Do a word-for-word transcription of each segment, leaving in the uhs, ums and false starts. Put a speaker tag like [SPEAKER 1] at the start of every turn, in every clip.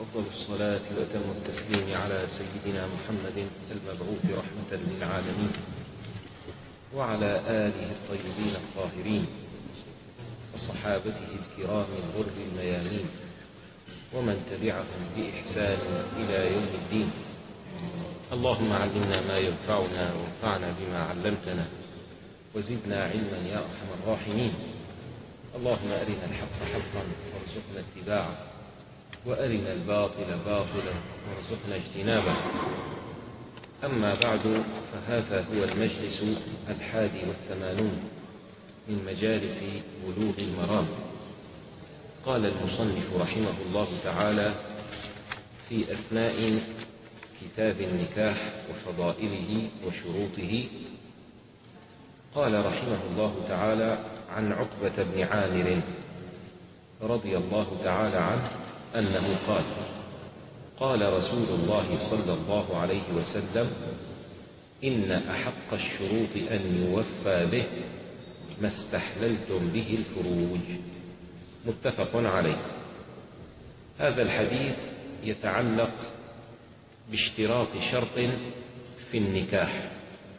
[SPEAKER 1] أفضل الصلاة وأتم التسليم على سيدنا محمد المبعوث رحمة للعالمين وعلى آله الطيبين الطاهرين وصحابته الكرام الغر الميامين ومن تبعهم بإحسان إلى يوم الدين. اللهم علمنا ما ينفعنا وانفعنا بما علمتنا وزدنا علما يا أرحم الراحمين. اللهم أرنا الحق حقا وارزقنا اتباعه وأرنا الباطل باطلا وارزقنا اجتنابه. أما بعد، فهذا هو المجلس الحادي والثمانون من مجالس بلوغ المرام. قال المصنف رحمه الله تعالى في أثناء كتاب النكاح وفضائله وشروطه، قال رحمه الله تعالى عن عقبة بن عامر رضي الله تعالى عنه أنه قال: قال رسول الله صلى الله عليه وسلم: إن أحق الشروط أن يوفى به ما استحللتم به الفروج. متفق عليه. هذا الحديث يتعلق باشتراط شرط في النكاح،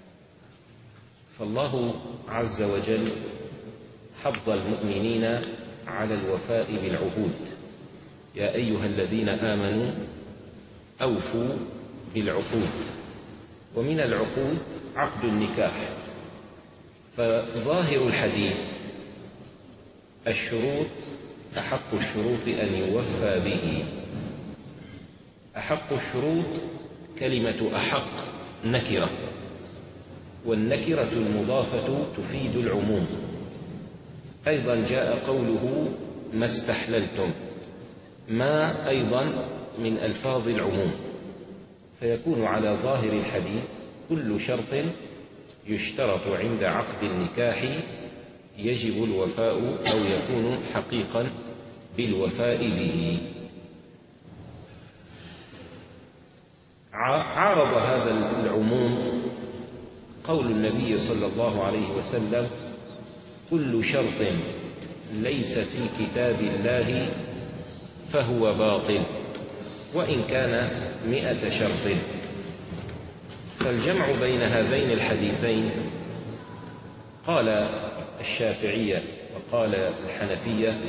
[SPEAKER 1] فالله عز وجل حض المؤمنين على الوفاء بالعهود: يا أيها الذين آمنوا أوفوا بالعقود. ومن العقود عقد النكاح. فظاهر الحديث الشروط أحق الشروط أن يوفى به. أحق الشروط، كلمة أحق نكرة، والنكرة المضافة تفيد العموم. أيضا جاء قوله ما استحللتم، ما أيضا من ألفاظ العموم، فيكون على ظاهر الحديث كل شرط يشترط عند عقد النكاح يجب الوفاء أو يكون حقيقا بالوفاء به. عارض هذا العموم قول النبي صلى الله عليه وسلم: كل شرط ليس في كتاب الله فهو باطل وإن كان مئة شرط. فالجمع بين هذين الحديثين، قال الشافعية وقال الحنفية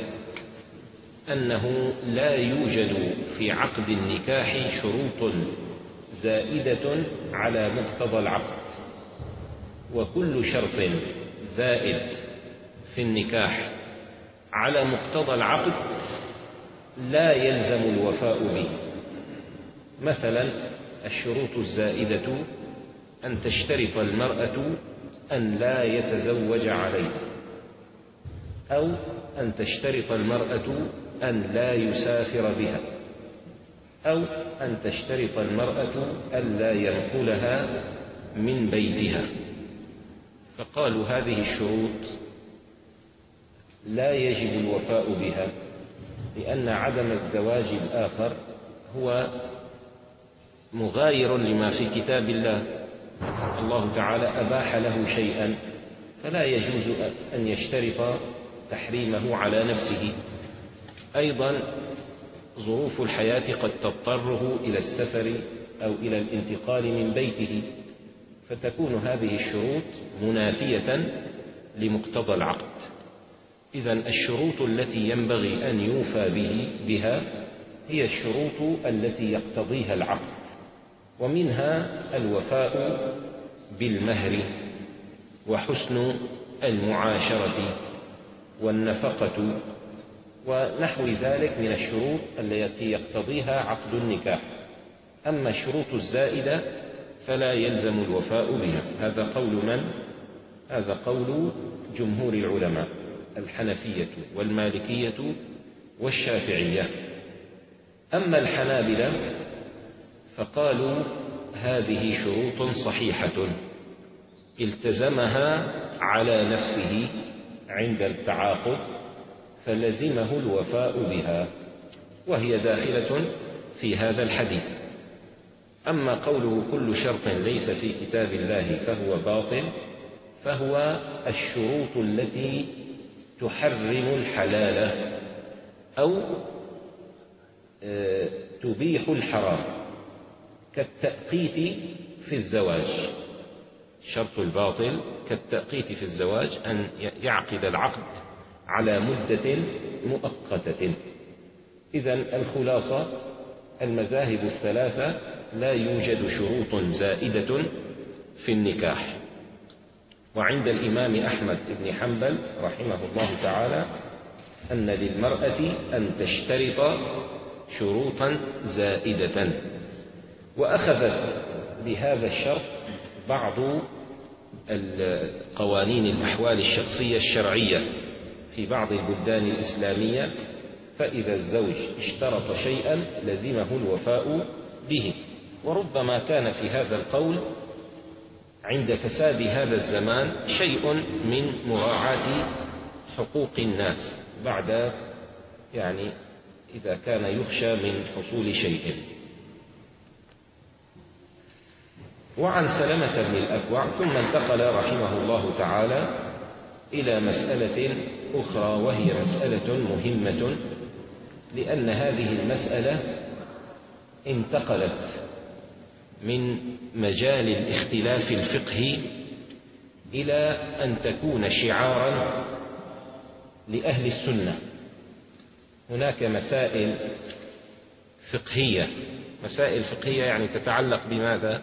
[SPEAKER 1] أنه لا يوجد في عقد النكاح شروط زائدة على مقتضى العقد، وكل شرط زائد في النكاح على مقتضى العقد لا يلزم الوفاء به. مثلا الشروط الزائدة أن تشترط المرأة أن لا يتزوج عليها، أو أن تشترط المرأة أن لا يسافر بها، أو أن تشترط المرأة أن لا ينقلها من بيتها. فقالوا هذه الشروط لا يجب الوفاء بها، لأن عدم الزواج الآخر هو مغاير لما في كتاب الله. الله تعالى أباح له شيئا فلا يجوز أن يشترط تحريمه على نفسه. أيضا ظروف الحياة قد تضطره إلى السفر أو إلى الانتقال من بيته، فتكون هذه الشروط منافية لمقتضى العقد. إذن الشروط التي ينبغي أن يوفى به بها هي الشروط التي يقتضيها العقد، ومنها الوفاء بالمهر وحسن المعاشرة والنفقة ونحو ذلك من الشروط التي يقتضيها عقد النكاح. أما الشروط الزائدة فلا يلزم الوفاء بها. هذا قول من؟ هذا قول جمهور العلماء، الحنفية والمالكية والشافعية. أما الحنابلة فقالوا هذه شروط صحيحة التزمها على نفسه عند التعاقد فلزمه الوفاء بها، وهي داخلة في هذا الحديث. أما قوله كل شرط ليس في كتاب الله فهو باطل، فهو الشروط التي تحرم الحلال أو تبيح الحرام كالتأقيت في الزواج. الشرط الباطل كالتأقيت في الزواج أن يعقد العقد على مدة مؤقتة. إذن الخلاصة المذاهب الثلاثة لا يوجد شروط زائدة في النكاح. وعند الإمام أحمد بن حنبل رحمه الله تعالى أن للمرأة أن تشترط شروطا زائدة، وأخذت بهذا الشرط بعض قوانين الأحوال الشخصية الشرعية في بعض البلدان الإسلامية، فإذا الزوج اشترط شيئا لزمه الوفاء به. وربما كان في هذا القول عند فساد هذا الزمان شيء من مراعاة حقوق الناس بعد يعني إذا كان يخشى من حصول شيء. وعن سلمة بن الأكوع ثم انتقل رحمه الله تعالى إلى مسألة أخرى، وهي مسألة مهمة، لأن هذه المسألة انتقلت من مجال الاختلاف الفقهي إلى أن تكون شعارا لأهل السنة. هناك مسائل فقهية، مسائل فقهية يعني تتعلق بماذا؟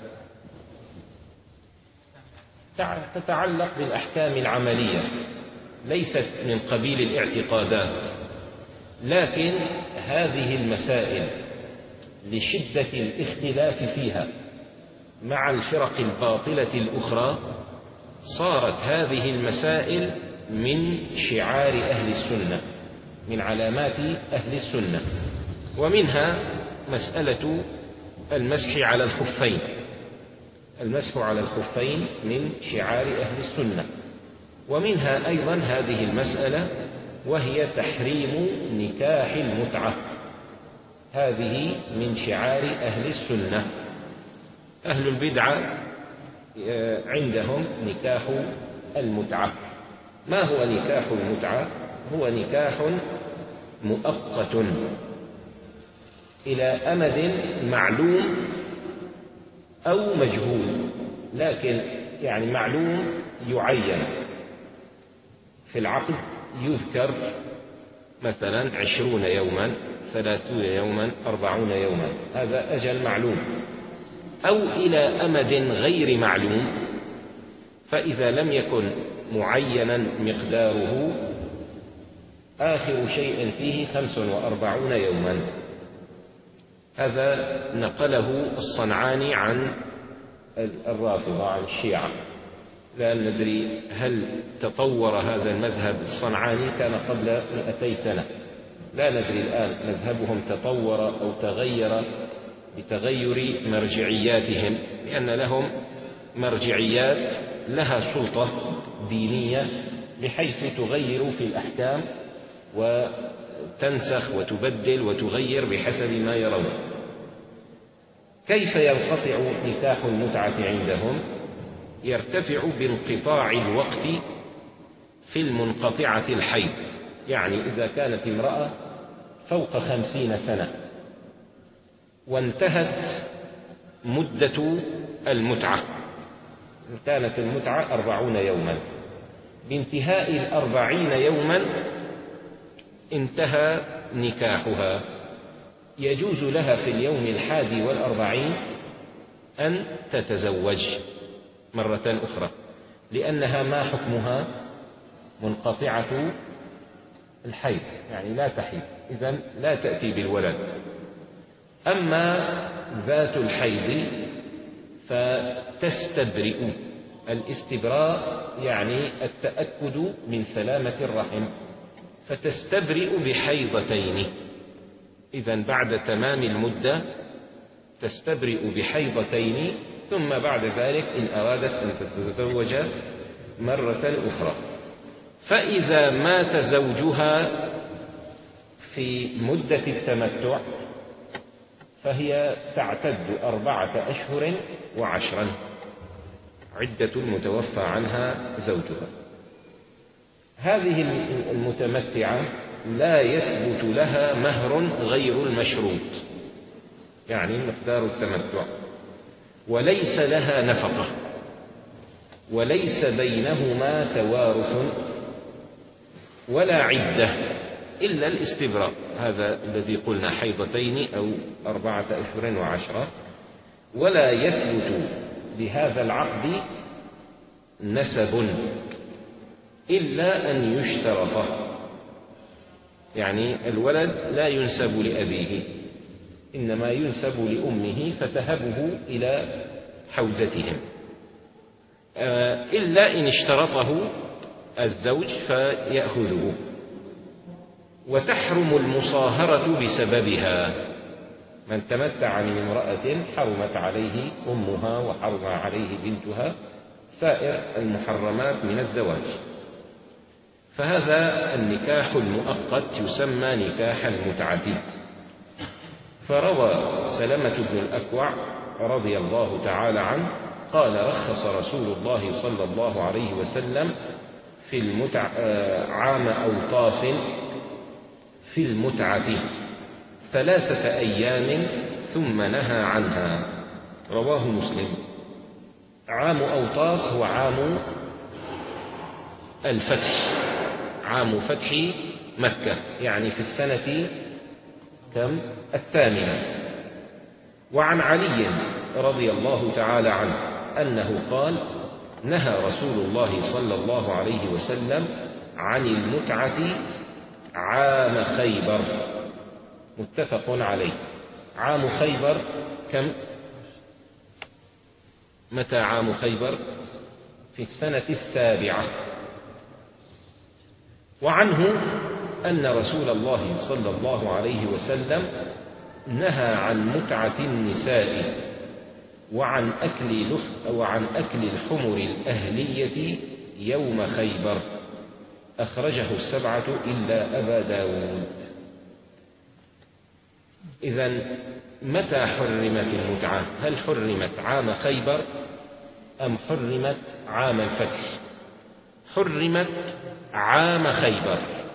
[SPEAKER 1] تتعلق بالأحكام العملية، ليست من قبيل الاعتقادات، لكن هذه المسائل لشدة الاختلاف فيها مع الفرق الباطلة الأخرى صارت هذه المسائل من شعار أهل السنة، من علامات أهل السنة. ومنها مسألة المسح على الخفين، المسح على الخفين من شعار أهل السنة. ومنها أيضا هذه المسألة وهي تحريم نكاح المتعة، هذه من شعار أهل السنة. أهل البدعة عندهم نكاح المتعة. ما هو نكاح المتعة؟ هو نكاح مؤقت إلى أمد معلوم أو مجهول، لكن يعني معلوم يعين في العقد، يذكر مثلا عشرون يوما، ثلاثون يوما، أربعون يوما، هذا أجل معلوم، أو إلى أمد غير معلوم، فإذا لم يكن معينا مقداره آخر شيء فيه خمس وأربعون يوما. هذا نقله الصنعاني عن الرافضة، عن الشيعة. لا ندري هل تطور هذا المذهب الصنعاني، كان قبل مئتي سنة، لا ندري الآن مذهبهم تطور أو تغير بتغير مرجعياتهم، لأن لهم مرجعيات لها سلطة دينية بحيث تغير في الأحكام وتنسخ وتبدل وتغير بحسب ما يرون. كيف ينقطع نكاح المتعة عندهم؟ يرتفع بانقطاع الوقت في المنقطعة الحيض، يعني إذا كانت امرأة فوق خمسين سنة وانتهت مدة المتعة، كانت المتعة أربعون يوما، بانتهاء الأربعين يوما انتهى نكاحها، يجوز لها في اليوم الحادي والأربعين أن تتزوج مرة أخرى، لأنها ما حكمها؟ منقطعة الحيض، يعني لا تحيض، إذن لا تأتي بالولد. أما ذات الحيض فتستبرئ، الاستبراء يعني التأكد من سلامة الرحم، فتستبرئ بحيضتين. إذن بعد تمام المدة تستبرئ بحيضتين، ثم بعد ذلك إن أرادت أن تتزوج مرة أخرى. فإذا مات زوجها في مدة التمتع فهي تعتد أربعة أشهر وعشرا، عدة المتوفى عنها زوجها. هذه المتمتعة لا يثبت لها مهر غير المشروط، يعني مقدار التمتع، وليس لها نفقة، وليس بينهما توارث ولا عدة إلا الاستبراء، هذا الذي قلنا حيضتين أو أربعة أشهر وعشرة. ولا يثبت بهذا العقد نسب إلا أن يشترط، يعني الولد لا ينسب لأبيه، إنما ينسب لأمه فتهبه إلى حوزتهم، إلا إن اشترطه الزوج فيأخذه. وتحرم المصاهرة بسببها، من تمتع من امرأة حرمت عليه أمها وحرم عليه بنتها، سائر المحرمات من الزواج. فهذا النكاح المؤقت يسمى نكاح المتعة. فروى سلمة بن الأكوع رضي الله تعالى عنه قال: رخص رسول الله صلى الله عليه وسلم في المتع عام أوطاس في المتعة ثلاثة أيام ثم نهى عنها. رواه مسلم. عام أوطاس هو عام الفتح، عام فتح مكة، يعني في السنة كم؟ الثامنة. وعن علي رضي الله تعالى عنه أنه قال: نهى رسول الله صلى الله عليه وسلم عن المتعة عام خيبر. متفق عليه. عام خيبر كم؟ متى عام خيبر؟ في السنة السابعة. وعنه أن رسول الله صلى الله عليه وسلم نهى عن متعة النساء وعن أكل لحم وعن أكل الحمر الأهلية يوم خيبر. أخرجه السبعة إلا أبا داود. إذن متى حرمت المتعة؟ هل حرمت عام خيبر أم حرمت عام الفتح؟ حرمت عام خيبر،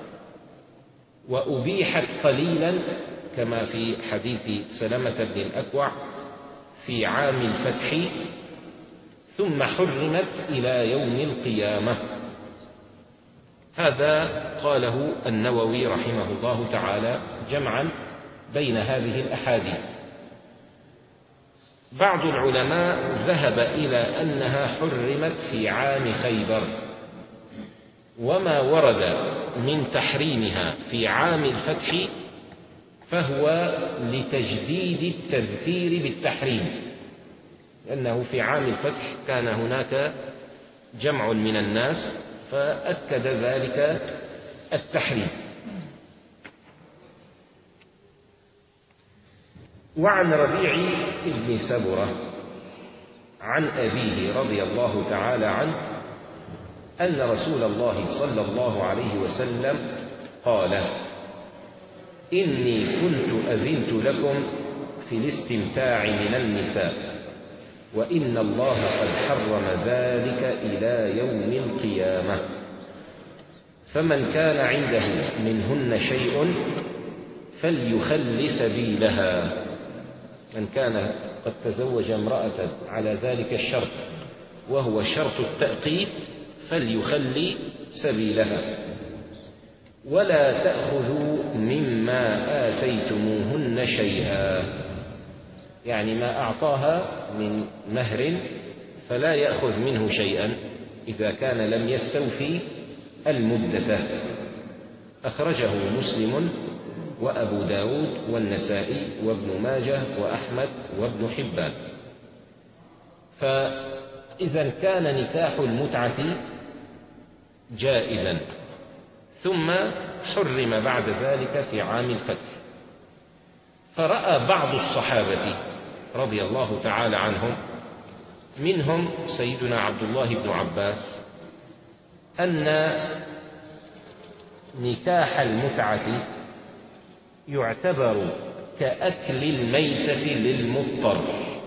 [SPEAKER 1] وأبيحت قليلا كما في حديث سلمة بن الأكوع في عام الفتح، ثم حرمت إلى يوم القيامة. هذا قاله النووي رحمه الله تعالى جمعا بين هذه الأحاديث. بعض العلماء ذهب إلى أنها حرمت في عام خيبر، وما ورد من تحريمها في عام الفتح فهو لتجديد التذكير بالتحريم، لأنه في عام الفتح كان هناك جمع من الناس فأكد ذلك التحريم. وعن ربيع بن سبرة عن أبيه رضي الله تعالى عنه أن رسول الله صلى الله عليه وسلم قال: إني كنت أذنت لكم في الاستمتاع من النساء، وإن الله قد حرم ذلك إلى يوم القيامة، فمن كان عنده منهن شيء فليخل سبيلها. من كان قد تزوج امرأة على ذلك الشرط وهو شرط التأقيت فليخلي سبيلها. ولا تأخذوا مما آتيتموهن شيئا، يعني ما أعطاها من مهر فلا يأخذ منه شيئا إذا كان لم يستوفي المدة. أخرجه مسلم وأبو داود والنسائي وابن ماجه وأحمد وابن حبان. فإذا كان نكاح المتعة جائزا، ثم حرم بعد ذلك في عام الفتح. فرأى بعض الصحابة رضي الله تعالى عنهم، منهم سيدنا عبد الله بن عباس، أن نكاح المتعة يعتبر كأكل الميتة للمضطر،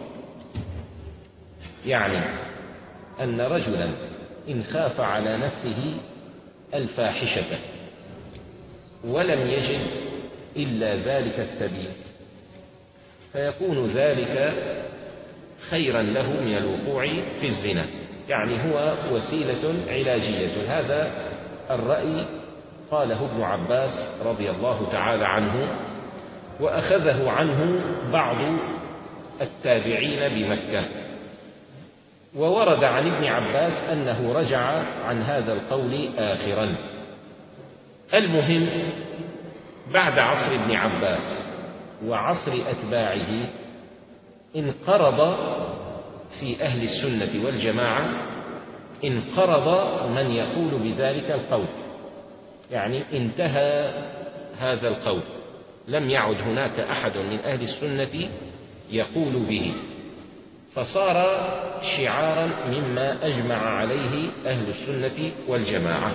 [SPEAKER 1] يعني أن رجلا إن خاف على نفسه الفاحشة ولم يجد إلا ذلك السبيل فيكون ذلك خيرا له من الوقوع في الزنا، يعني هو وسيلة علاجية. هذا الرأي قاله ابن عباس رضي الله تعالى عنه، وأخذه عنه بعض التابعين بمكة. وورد عن ابن عباس أنه رجع عن هذا القول آخرا. المهم بعد عصر ابن عباس وعصر أتباعه انقرض في أهل السنة والجماعة انقرض من يقول بذلك القول، يعني انتهى هذا القول، لم يعد هناك أحد من أهل السنة يقول به، فصار شعارا مما أجمع عليه أهل السنة والجماعة.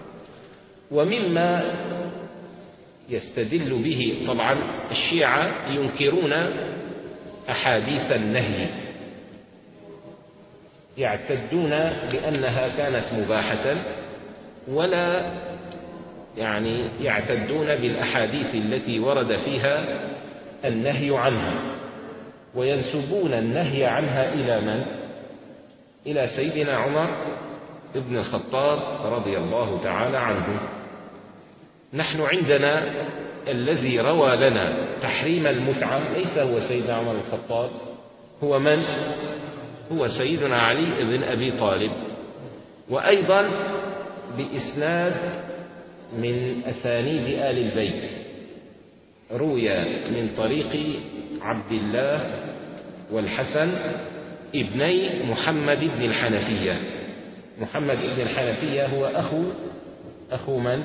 [SPEAKER 1] ومما يستدل به، طبعا الشيعة ينكرون أحاديث النهي، يعتدون بأنها كانت مباحة، ولا يعني يعتدون بالأحاديث التي ورد فيها النهي عنها، وينسبون النهي عنها إلى من؟ إلى سيدنا عمر ابن الخطاب رضي الله تعالى عنه. نحن عندنا الذي روى لنا تحريم المتعة ليس هو سيدنا عمر بن الخطاب، هو من؟ هو سيدنا علي بن أبي طالب، وأيضا بإسناد من أسانيد آل البيت، روي من طريق عبد الله والحسن ابني محمد بن الحنفية. محمد بن الحنفية هو أخو أخو من؟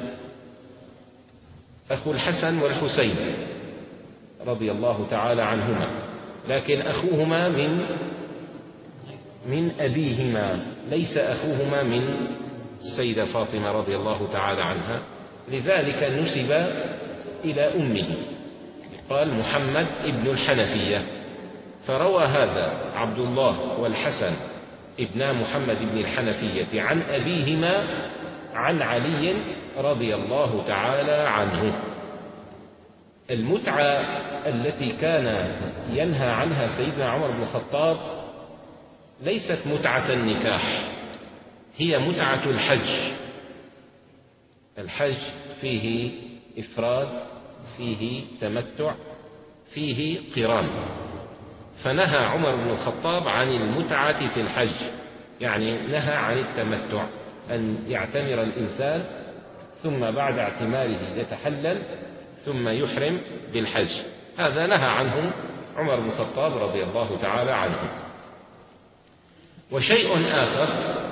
[SPEAKER 1] أخو الحسن والحسين رضي الله تعالى عنهما، لكن أخوهما من من أبيهما، ليس أخوهما من السيدة فاطمة رضي الله تعالى عنها، لذلك نسب إلى أمه، قال محمد ابن الحنفية. فروى هذا عبد الله والحسن ابن محمد بن الحنفية عن أبيهما عن علي رضي الله تعالى عنه. المتعة التي كان ينهى عنها سيدنا عمر بن الخطاب ليست متعة النكاح، هي متعة الحج. الحج فيه إفراد، فيه تمتع، فيه قران، فنهى عمر بن الخطاب عن المتعة في الحج، يعني نهى عن التمتع، أن يعتمر الإنسان ثم بعد اعتماره يتحلل ثم يحرم بالحج، هذا نهى عنه عمر بن الخطاب رضي الله تعالى عنه. وشيء آخر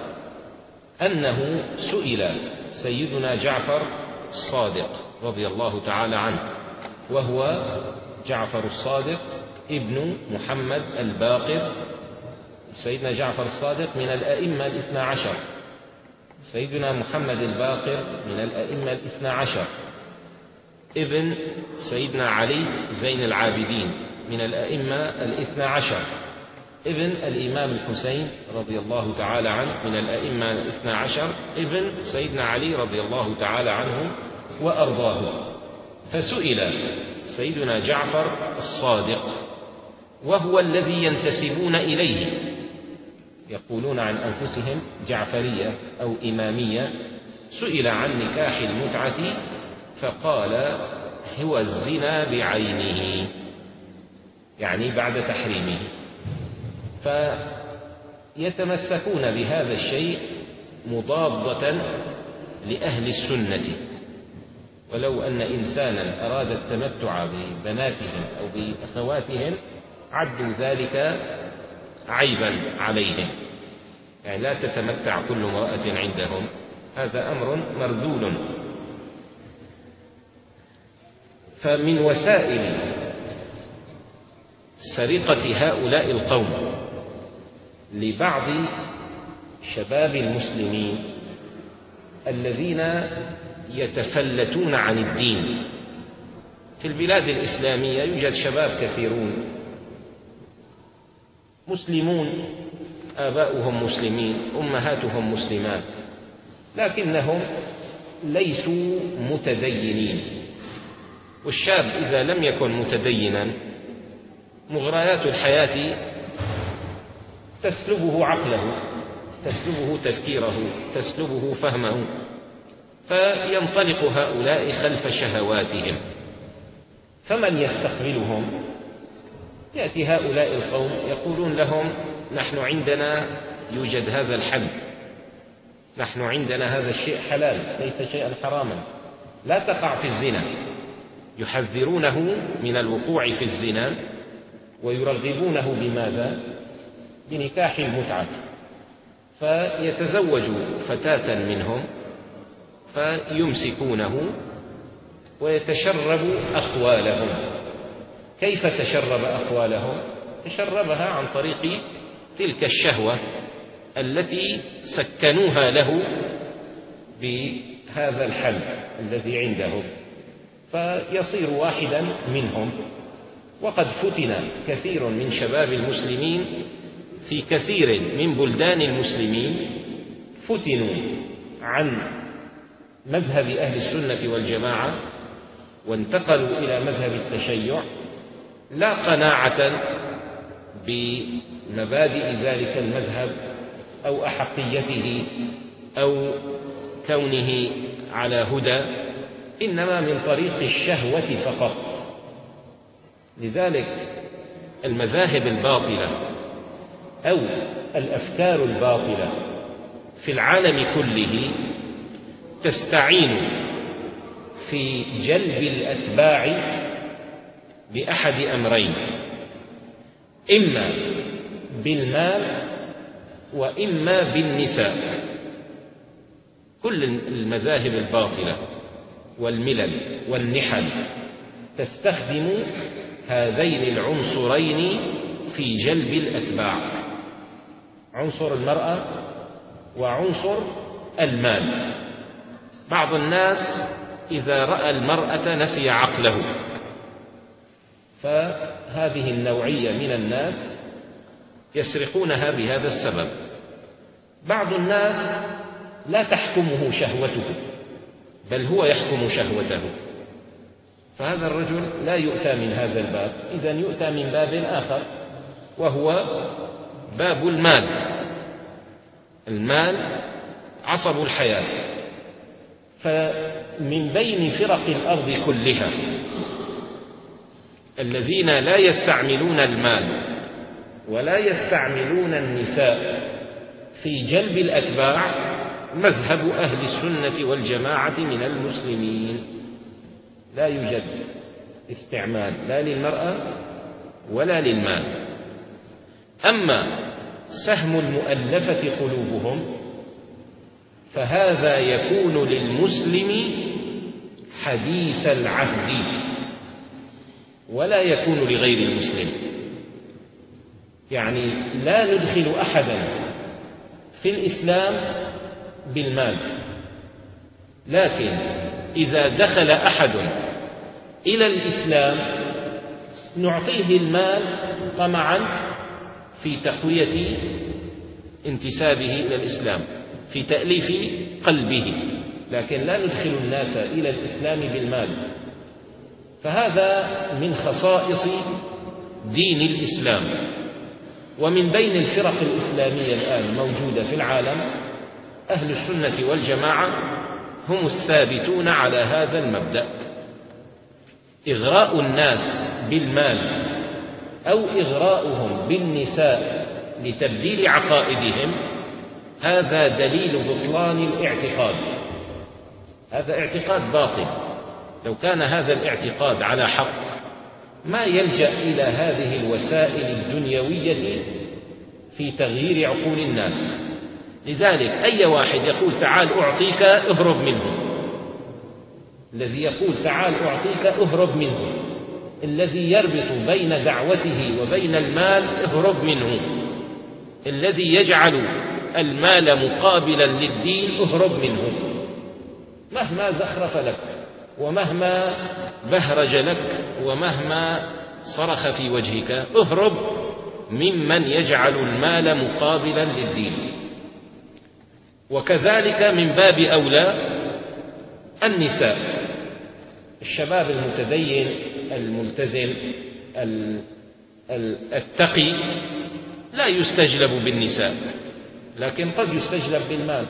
[SPEAKER 1] أنه سئل سيدنا جعفر الصادق رضي الله تعالى عنه، وهو جعفر الصادق ابن محمد الباقر. سيدنا جعفر الصادق من الأئمة الاثنى عشر، سيدنا محمد الباقر من الأئمة الاثنى عشر، ابن سيدنا علي زين العابدين من الأئمة الاثنى عشر، ابن الإمام الحسين رضي الله تعالى عنه من الأئمة الاثنى عشر، ابن سيدنا علي رضي الله تعالى عنه وأرضاه. فسئل سيدنا جعفر الصادق، وهو الذي ينتسبون إليه، يقولون عن أنفسهم جعفرية أو إمامية، سئل عن نكاح المتعة فقال هو الزنا بعينه، يعني بعد تحريمه. فيتمسكون بهذا الشيء مضادة لأهل السنة، ولو أن إنسانا أراد التمتع ببناتهم أو بأخواتهم عدوا ذلك عيبا عليهم، يعني لا تتمتع كل امرأة عندهم، هذا أمر مردود. فمن وسائل سرقة هؤلاء القوم لبعض شباب المسلمين الذين يتفلتون عن الدين. في البلاد الإسلامية يوجد شباب كثيرون مسلمون، آباؤهم مسلمين، أمهاتهم مسلمات، لكنهم ليسوا متدينين. والشاب إذا لم يكن متدينا مغريات الحياة تسلبه عقله، تسلبه تفكيره، تسلبه فهمه، فينطلق هؤلاء خلف شهواتهم. فمن يستقبلهم؟ يأتي هؤلاء القوم يقولون لهم: نحن عندنا يوجد هذا الحل، نحن عندنا هذا الشيء حلال ليس شيئا حراما، لا تقع في الزنا. يحذرونه من الوقوع في الزنا ويرغبونه بماذا؟ بنكاح المتعة. فيتزوج فتاة منهم فيمسكونه ويتشرب أخوالهم. كيف تشرب أخوالهم؟ تشربها عن طريق تلك الشهوة التي سكنوها له بهذا الحل الذي عنده، فيصير واحدا منهم. وقد فتن كثير من شباب المسلمين في كثير من بلدان المسلمين، فتنوا عن مذهب أهل السنة والجماعة وانتقلوا إلى مذهب التشيع، لا قناعة بمبادئ ذلك المذهب أو أحقيته أو كونه على هدى، إنما من طريق الشهوة فقط. لذلك المذاهب الباطلة أو الأفكار الباطلة في العالم كله تستعين في جلب الأتباع بأحد أمرين: إما بالمال وإما بالنساء. كل المذاهب الباطلة والملل والنحل تستخدم هذين العنصرين في جلب الأتباع: عنصر المرأة وعنصر المال. بعض الناس إذا رأى المرأة نسي عقله، فهذه النوعية من الناس يسرقونها بهذا السبب. بعض الناس لا تحكمه شهوته بل هو يحكم شهوته، فهذا الرجل لا يؤتى من هذا الباب، إذن يؤتى من باب آخر وهو باب المال. المال عصب الحياة. فمن بين فرق الأرض كلها الذين لا يستعملون المال ولا يستعملون النساء في جلب الأتباع مذهب أهل السنة والجماعة من المسلمين. لا يوجد استعمال لا للمرأة ولا للمال. أما سهم المؤلفة قلوبهم فهذا يكون للمسلم حديث العهد ولا يكون لغير المسلم. يعني لا ندخل أحدا في الإسلام بالمال، لكن إذا دخل أحد إلى الإسلام نعطيه المال طمعا في تقوية انتسابه إلى الإسلام، في تأليف قلبه، لكن لا ندخل الناس إلى الإسلام بالمال. فهذا من خصائص دين الإسلام. ومن بين الفرق الإسلامية الآن موجودة في العالم أهل السنة والجماعة هم الثابتون على هذا المبدأ. إغراء الناس بالمال أو إغراؤهم بالنساء لتبديل عقائدهم هذا دليل بطلان الاعتقاد. هذا اعتقاد باطل. لو كان هذا الاعتقاد على حق ما يلجأ إلى هذه الوسائل الدنيوية في تغيير عقول الناس. لذلك أي واحد يقول تعال أعطيك اهرب منه. الذي يقول تعال أعطيك اهرب منه. الذي يربط بين دعوته وبين المال اهرب منه. الذي يجعل المال مقابلا للدين اهرب منه. مهما زخرف لك ومهما بهرج لك ومهما صرخ في وجهك اهرب ممن يجعل المال مقابلا للدين. وكذلك من باب أولى النساء. الشباب المتدين الملتزم التقي لا يستجلب بالنساء، لكن قد يستجلب بالمال.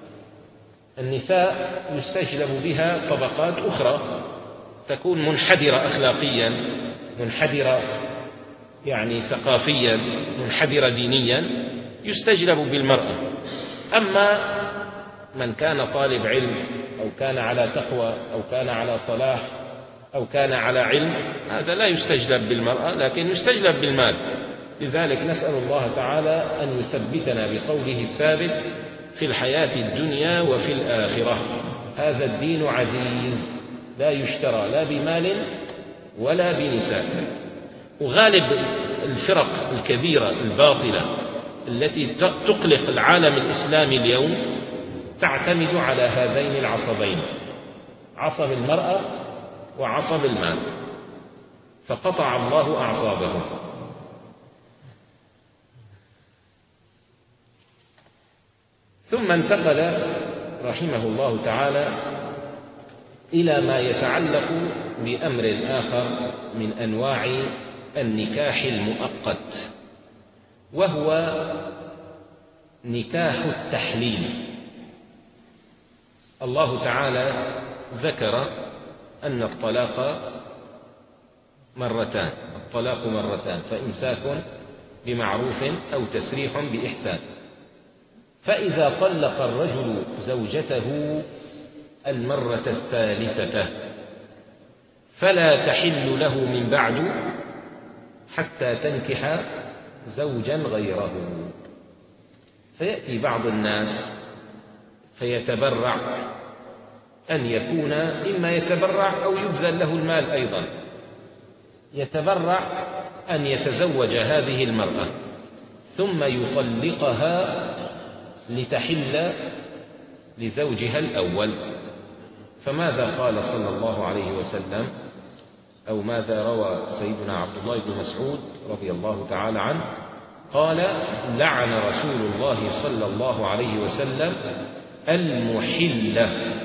[SPEAKER 1] النساء يستجلب بها طبقات أخرى تكون منحدرة أخلاقيا، منحدرة يعني ثقافيا، منحدرة دينيا، يستجلب بالمرأة. أما من كان طالب علم أو كان على تقوى أو كان على صلاح أو كان على علم، هذا لا يستجلب بالمرأة لكن يستجلب بالمال. لذلك نسأل الله تعالى أن يثبتنا بقوله الثابت في الحياة الدنيا وفي الآخرة: هذا الدين عزيز لا يشترى لا بمال ولا بنساء. وغالب الفرق الكبيرة الباطلة التي تقلق العالم الإسلامي اليوم تعتمد على هذين العصبين، عصب المرأة وعصب المال، فقطع الله أعصابهم. ثم انتقل رحمه الله تعالى إلى ما يتعلق بأمر آخر من أنواع النكاح المؤقت، وهو نكاح التحليل. الله تعالى ذكر أن الطلاق مرتان، الطلاق مرتان، فإمساك بمعروف أو تسريح بإحسان. فإذا طلق الرجل زوجته المرة الثالثة فلا تحل له من بعد حتى تنكح زوجا غيره. فيأتي بعض الناس فيتبرع أن يكون، إما يتبرع أو يبذل له المال أيضا، يتبرع أن يتزوج هذه المرأة ثم يطلقها لتحل لزوجها الأول. فماذا قال صلى الله عليه وسلم، أو ماذا روى سيدنا عبد الله بن مسعود رضي الله تعالى عنه؟ قال: لعن رسول الله صلى الله عليه وسلم المحل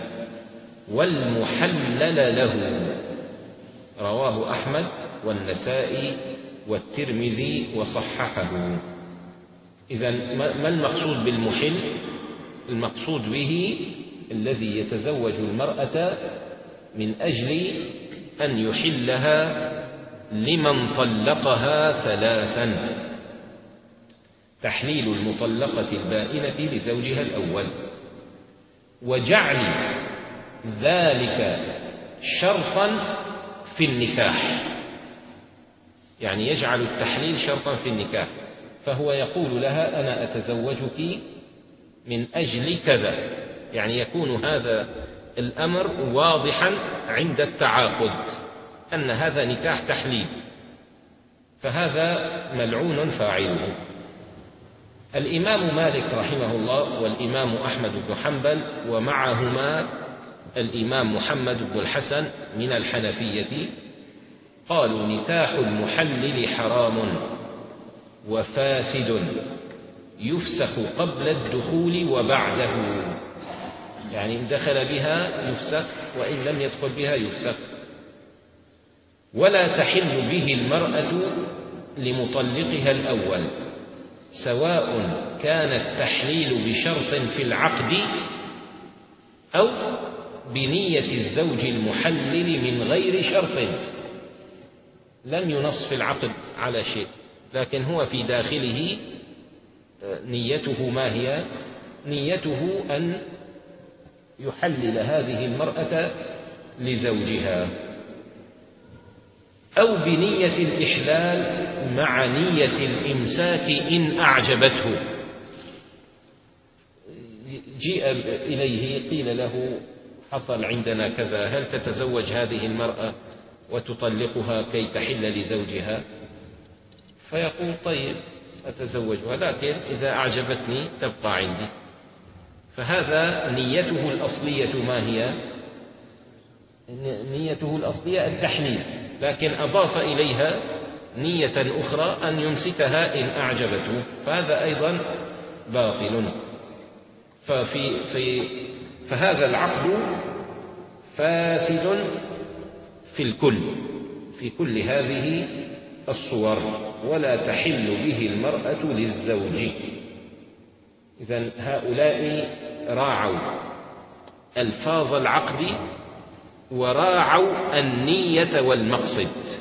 [SPEAKER 1] والمحلل له. رواه أحمد والنسائي والترمذي وصححه. إذن ما المقصود بالمحل؟ المقصود به الذي يتزوج المرأة من أجل أن يحلها لمن طلقها ثلاثا، تحليل المطلقة البائنة لزوجها الأول، وجعل ذلك شرطا في النكاح، يعني يجعل التحليل شرطا في النكاح. فهو يقول لها: أنا أتزوجك من أجل كذا، يعني يكون هذا الأمر واضحا عند التعاقد أن هذا نكاح تحليل، فهذا ملعون فاعله. الإمام مالك رحمه الله والإمام أحمد بن حنبل ومعهما الإمام محمد بن الحسن من الحنفية قالوا: نكاح المحلل حرام وفاسد يفسخ قبل الدخول وبعده، يعني إن دخل بها يفسخ وإن لم يدخل بها يفسخ. ولا تحل به المرأة لمطلقها الأول، سواء كان التحليل بشرط في العقد أو بنية الزوج المحلل من غير شرط. لم ينص في العقد على شيء، لكن هو في داخله نيته ما هي؟ نيته أن يحلل هذه المرأة لزوجها، أو بنية الإحلال مع نية الإمساك إن أعجبته. جيء إليه قيل له: حصل عندنا كذا، هل تتزوج هذه المرأة وتطلقها كي تحل لزوجها؟ فيقول: طيب أتزوجها، لكن إذا أعجبتني تبقى عندي. فهذا نيته الأصلية ما هي؟ نيته الأصلية التحليل، لكن أضاف إليها نية أخرى أن يمسكها إن أعجبته، فهذا أيضا باطل. ففي في فهذا العقد فاسد في الكل، في كل هذه الصور ولا تحل به المرأة للزوج. إذن هؤلاء راعوا ألفاظ العقد وراعوا النية والمقصد،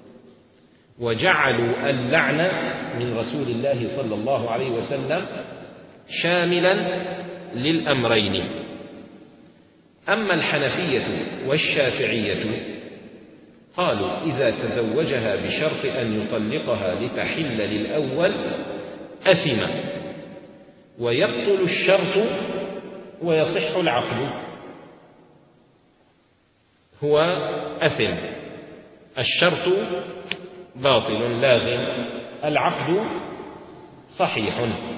[SPEAKER 1] وجعلوا اللعنة من رسول الله صلى الله عليه وسلم شاملا للأمرين. أما الحنفية والشافعية قالوا إذا تزوجها بشرط أن يطلقها لتحل للأول أثم، ويبطل الشرط ويصح العقد. هو أثم، الشرط باطل لاغ، العقد صحيح.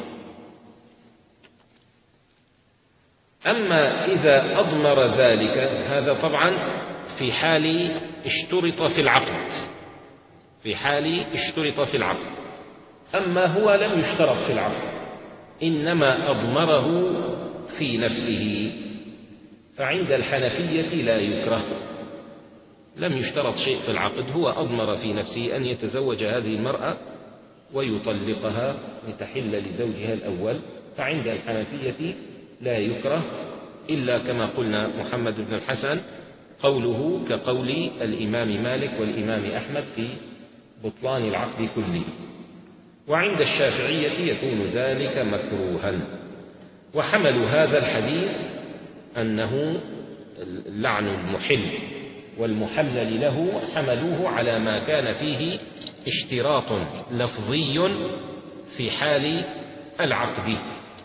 [SPEAKER 1] أما إذا أضمر ذلك، هذا طبعا في حال اشترط في العقد، في حال اشترط في العقد. أما هو لم يشترط في العقد، إنما أضمره في نفسه، فعند الحنفية لا يكره، لم يشترط شيء في العقد، هو أضمر في نفسه أن يتزوج هذه المرأة ويطلقها لتحل لزوجها الأول، فعند الحنفية لا يكره، إلا كما قلنا محمد بن الحسن قوله كقول الإمام مالك والإمام أحمد في بطلان العقد كله. وعند الشافعية يكون ذلك مكروها، وحملوا هذا الحديث أنه اللعن المحل والمحلل له، حملوه على ما كان فيه اشتراط لفظي في حال العقد.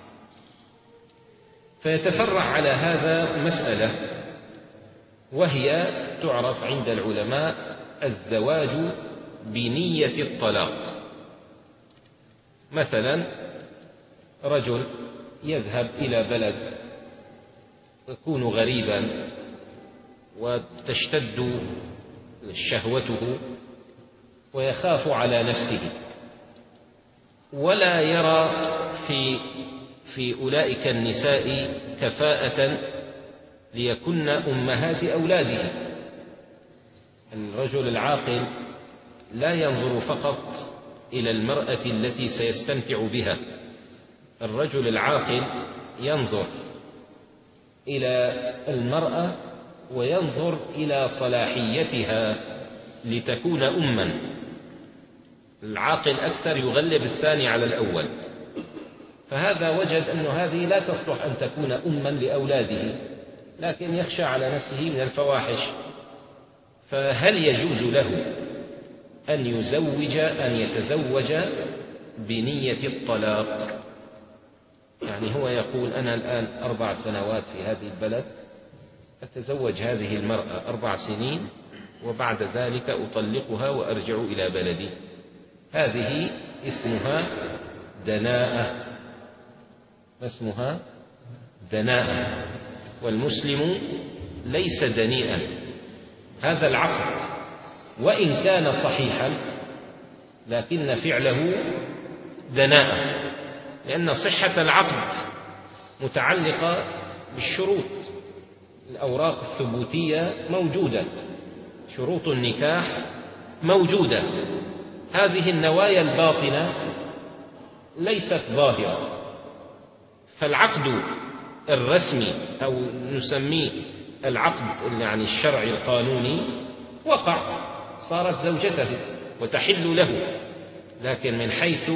[SPEAKER 1] فيتفرع على هذا مسألة، وهي تعرف عند العلماء الزواج بنية الطلاق. مثلا رجل يذهب إلى بلد يكون غريبا وتشتد شهوته ويخاف على نفسه، ولا يرى في في أولئك النساء كفاءة ليكن أمهات أولاده. الرجل العاقل لا ينظر فقط إلى المرأة التي سيستمتع بها، الرجل العاقل ينظر إلى المرأة وينظر إلى صلاحيتها لتكون أما. العاقل أكثر يغلب الثاني على الأول، فهذا وجد أن هذه لا تصلح أن تكون أما لأولاده، لكن يخشى على نفسه من الفواحش، فهل يجوز له أن يزوج أن يتزوج بنية الطلاق؟ يعني هو يقول أنا الآن أربع سنوات في هذه البلد، أتزوج هذه المرأة أربع سنين وبعد ذلك أطلقها وأرجع إلى بلدي. هذه اسمها دناءة، اسمها دناءة، والمسلم ليس دنيئا. هذا العقد وإن كان صحيحا لكن فعله دناءة، لأن صحة العقد متعلقة بالشروط، الأوراق الثبوتية موجودة، شروط النكاح موجودة، هذه النوايا الباطنة ليست ظاهرة. فالعقد الرسمي أو نسميه العقد يعني الشرعي القانوني وقع، صارت زوجته وتحل له، لكن من حيث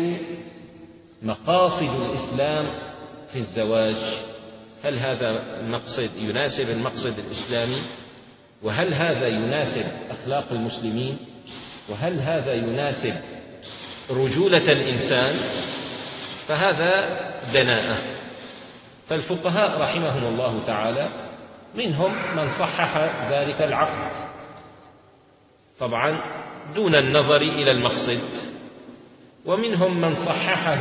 [SPEAKER 1] مقاصد الإسلام في الزواج، هل هذا المقصد يناسب المقصد الإسلامي؟ وهل هذا يناسب أخلاق المسلمين؟ وهل هذا يناسب رجولة الإنسان؟ فهذا دناءة. فالفقهاء رحمهم الله تعالى منهم من صحح ذلك العقد، طبعا دون النظر إلى المقصد، ومنهم من صححه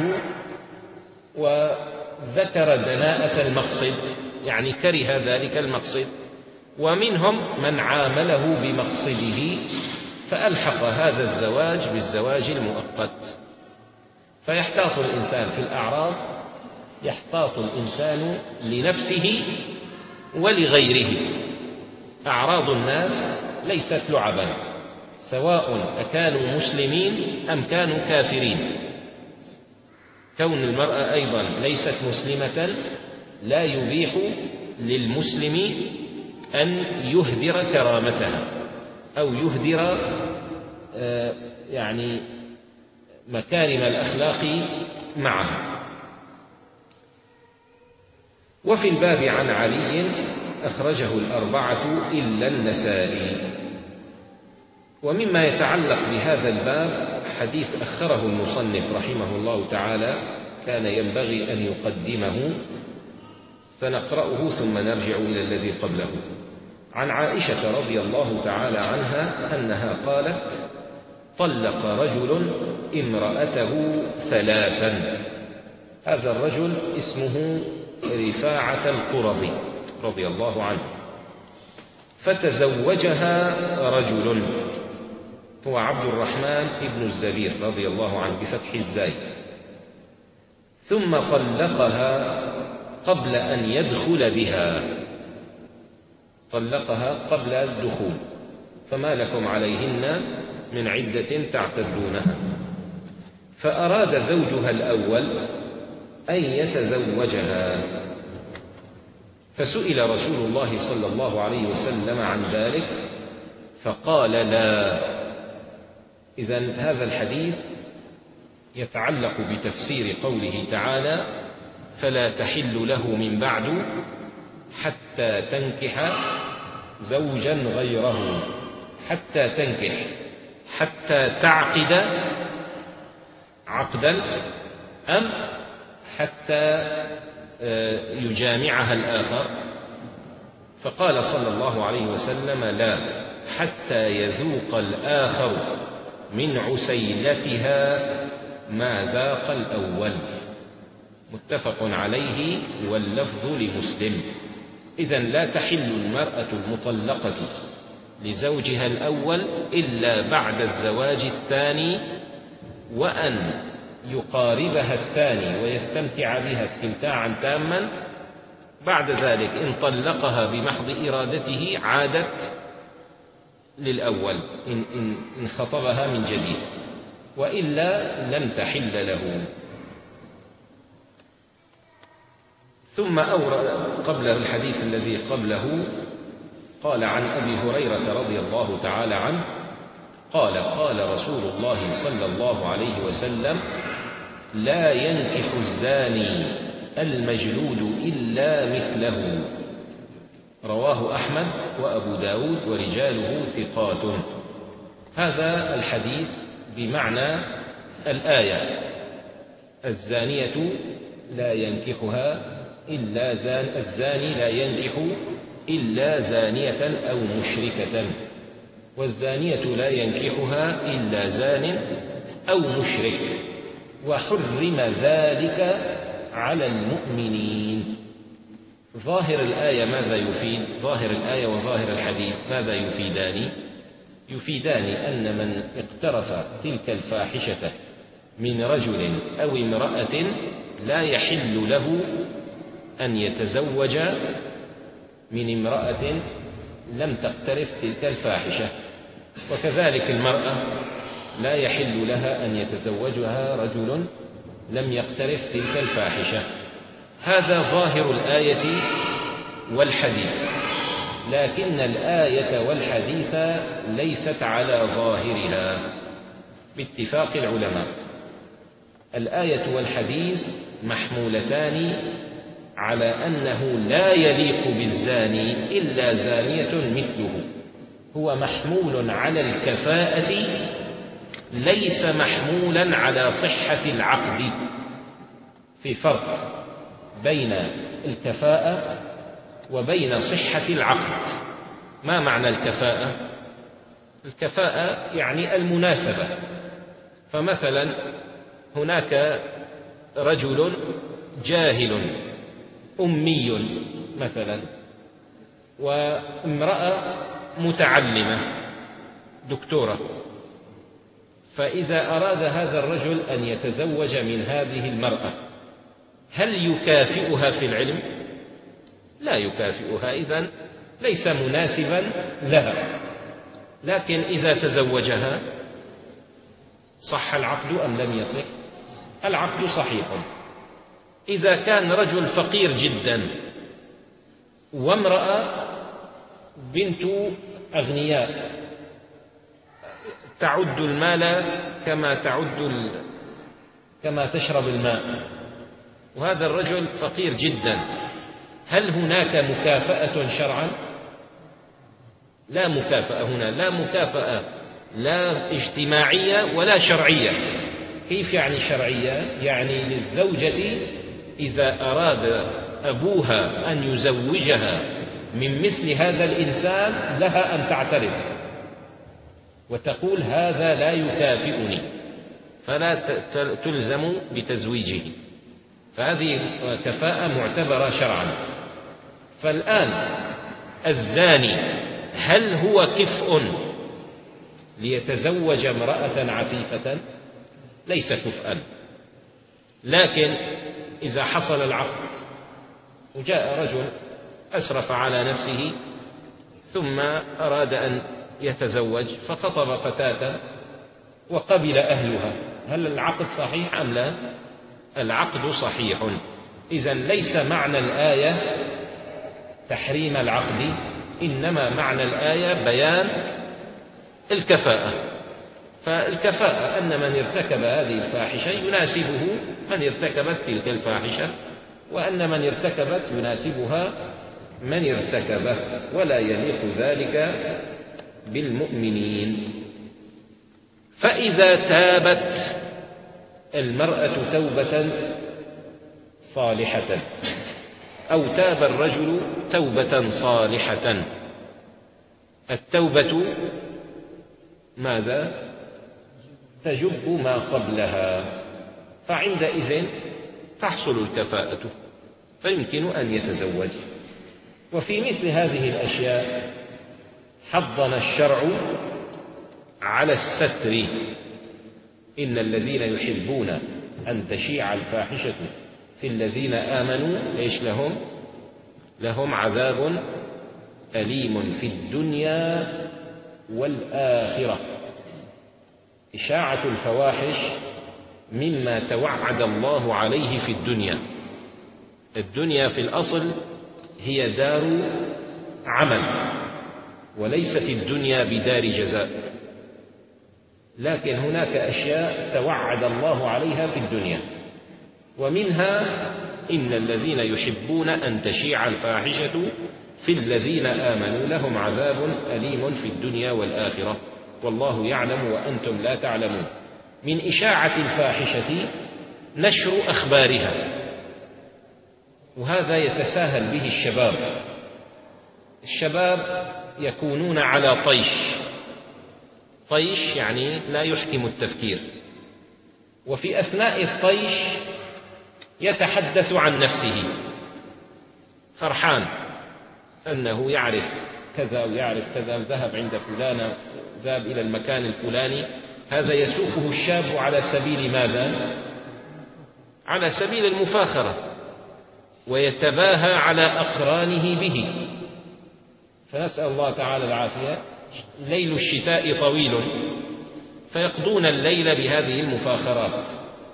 [SPEAKER 1] وذكر دناءة المقصد، يعني كره ذلك المقصد، ومنهم من عامله بمقصده فألحق هذا الزواج بالزواج المؤقت. فيحتاط الإنسان في الأعراض، يحتاط الإنسان لنفسه ولغيره. أعراض الناس ليست لعبا، سواء أكانوا مسلمين أم كانوا كافرين. كون المرأة أيضا ليست مسلمة لا يبيح للمسلم أن يهدر كرامتها أو يهدر يعني مكارم الأخلاق معها. وفي الباب عن علي أخرجه الأربعة إلا النسائي. ومما يتعلق بهذا الباب حديث أخره المصنف رحمه الله تعالى كان ينبغي أن يقدمه، سنقرأه ثم نرجع إلى الذي قبله. عن عائشة رضي الله تعالى عنها أنها قالت: طلق رجل امرأته ثلاثا. هذا الرجل اسمه رفاعة القرظي رضي الله عنه. فتزوجها رجل هو عبد الرحمن بن الزبير رضي الله عنه بفتح الزاي، ثم طلقها قبل أن يدخل بها، طلقها قبل الدخول، فما لكم عليهن من عدة تعتدونها. فأراد زوجها الأول أن يتزوجها، فسئل رسول الله صلى الله عليه وسلم عن ذلك فقال لا. إذن هذا الحديث يتعلق بتفسير قوله تعالى: فلا تحل له من بعد حتى تنكح زوجا غيره. حتى تنكح، حتى تعقد عقدا، أم حتى يجامعها الآخر؟ فقال صلى الله عليه وسلم لا، حتى يذوق الآخر من عسيلتها ما ذاق الأول. متفق عليه واللفظ لمسلم. إذن لا تحل المرأة المطلقة لزوجها الأول إلا بعد الزواج الثاني، وأن يقاربها الثاني ويستمتع بها استمتاعا تاما. بعد ذلك إن طلقها بمحض إرادته عادت للأول إن, إن, إن خطبها من جديد، وإلا لم تحل له. ثم أورد قبل الحديث الذي قبله قال عن أبي هريرة رضي الله تعالى عنه قال: قال رسول الله صلى الله عليه وسلم: لا ينكح الزاني المجلود إلا مثله. رواه أحمد وأبو داود ورجاله ثقات. هذا الحديث بمعنى الآية: الزانية لا ينكحها إلا زان الزاني لا ينكح إلا زانية أو مشركة، والزانية لا ينكحها إلا زان أو مشرك، وحرم ذلك على المؤمنين. ظاهر الآية ماذا يفيد؟ ظاهر الآية وظاهر الحديث ماذا يفيدان؟ يفيدان أن من اقترف تلك الفاحشة من رجل أو امرأة لا يحل له أن يتزوج من امرأة لم تقترف تلك الفاحشة، وكذلك المرأة لا يحل لها أن يتزوجها رجل لم يقترف تلك الفاحشة. هذا ظاهر الآية والحديث، لكن الآية والحديث ليست على ظاهرها باتفاق العلماء. الآية والحديث محمولتان على أنه لا يليق بالزاني إلا زانية مثله، هو محمول على الكفاءة ليس محمولا على صحة العقد. في فرق بين الكفاءة وبين صحة العقد. ما معنى الكفاءة؟ الكفاءة يعني المناسبة. فمثلا هناك رجل جاهل أمي مثلا، وامرأة متعلمة دكتورة، فإذا أراد هذا الرجل أن يتزوج من هذه المرأة هل يكافئها في العلم؟ لا يكافئها، إذن ليس مناسبا لها. لكن إذا تزوجها صح العقد أم لم يصح؟ العقد صحيح. إذا كان رجل فقير جدا وامرأة بنت أغنياء تعد المال كما تعد كما تشرب الماء، وهذا الرجل فقير جدا، هل هناك مكافأة شرعا؟ لا مكافأة هنا، لا مكافأة لا اجتماعية ولا شرعية. كيف يعني شرعية؟ يعني للزوجة إذا أراد أبوها أن يزوجها من مثل هذا الإنسان لها أن تعترف وتقول هذا لا يكافئني، فلا تلزم بتزويجه، فهذه كفاءة معتبرة شرعا. فالآن الزاني هل هو كفء ليتزوج امرأة عفيفة؟ ليس كفءا، لكن إذا حصل العقد وجاء رجل أسرف على نفسه ثم أراد أن يتزوج فخطب فتاة وقبل أهلها، هل العقد صحيح أم لا؟ العقد صحيح. إذن ليس معنى الآية تحريم العقد، إنما معنى الآية بيان الكفاءة. فالكفاءة أن من ارتكب هذه الفاحشة يناسبه من ارتكبت تلك الفاحشة، وأن من ارتكبت يناسبها من ارتكبه، ولا يليق ذلك بالمؤمنين. فإذا تابت المرأة توبة صالحة أو تاب الرجل توبة صالحة، التوبة ماذا؟ تجب ما قبلها، فعندئذ تحصل الكفاءة فيمكن أن يتزوج. وفي مثل هذه الأشياء حضنا الشرع على الستر، إن الذين يحبون أن تشيع الفاحشة في الذين آمنوا إيش لهم؟ لهم عذاب أليم في الدنيا والآخرة. إشاعة الفواحش مما توعد الله عليه في الدنيا. الدنيا في الأصل هي دار عمل، وليست الدنيا بدار جزاء، لكن هناك أشياء توعد الله عليها في الدنيا، ومنها إن الذين يحبون أن تشيع الفاحشة في الذين آمنوا لهم عذاب أليم في الدنيا والآخرة والله يعلم وأنتم لا تعلمون. من إشاعة الفاحشة نشر أخبارها، وهذا يتساهل به الشباب. الشباب يكونون على طيش، طيش يعني لا يحكم التفكير، وفي أثناء الطيش يتحدث عن نفسه فرحان أنه يعرف كذا ويعرف كذا، وذهب عند فلانة، ذهب إلى المكان الفلاني. هذا يسوقه الشاب على سبيل ماذا؟ على سبيل المفاخرة، ويتباهى على أقرانه به. فنسأل الله تعالى العافية. ليل الشتاء طويل فيقضون الليل بهذه المفاخرات،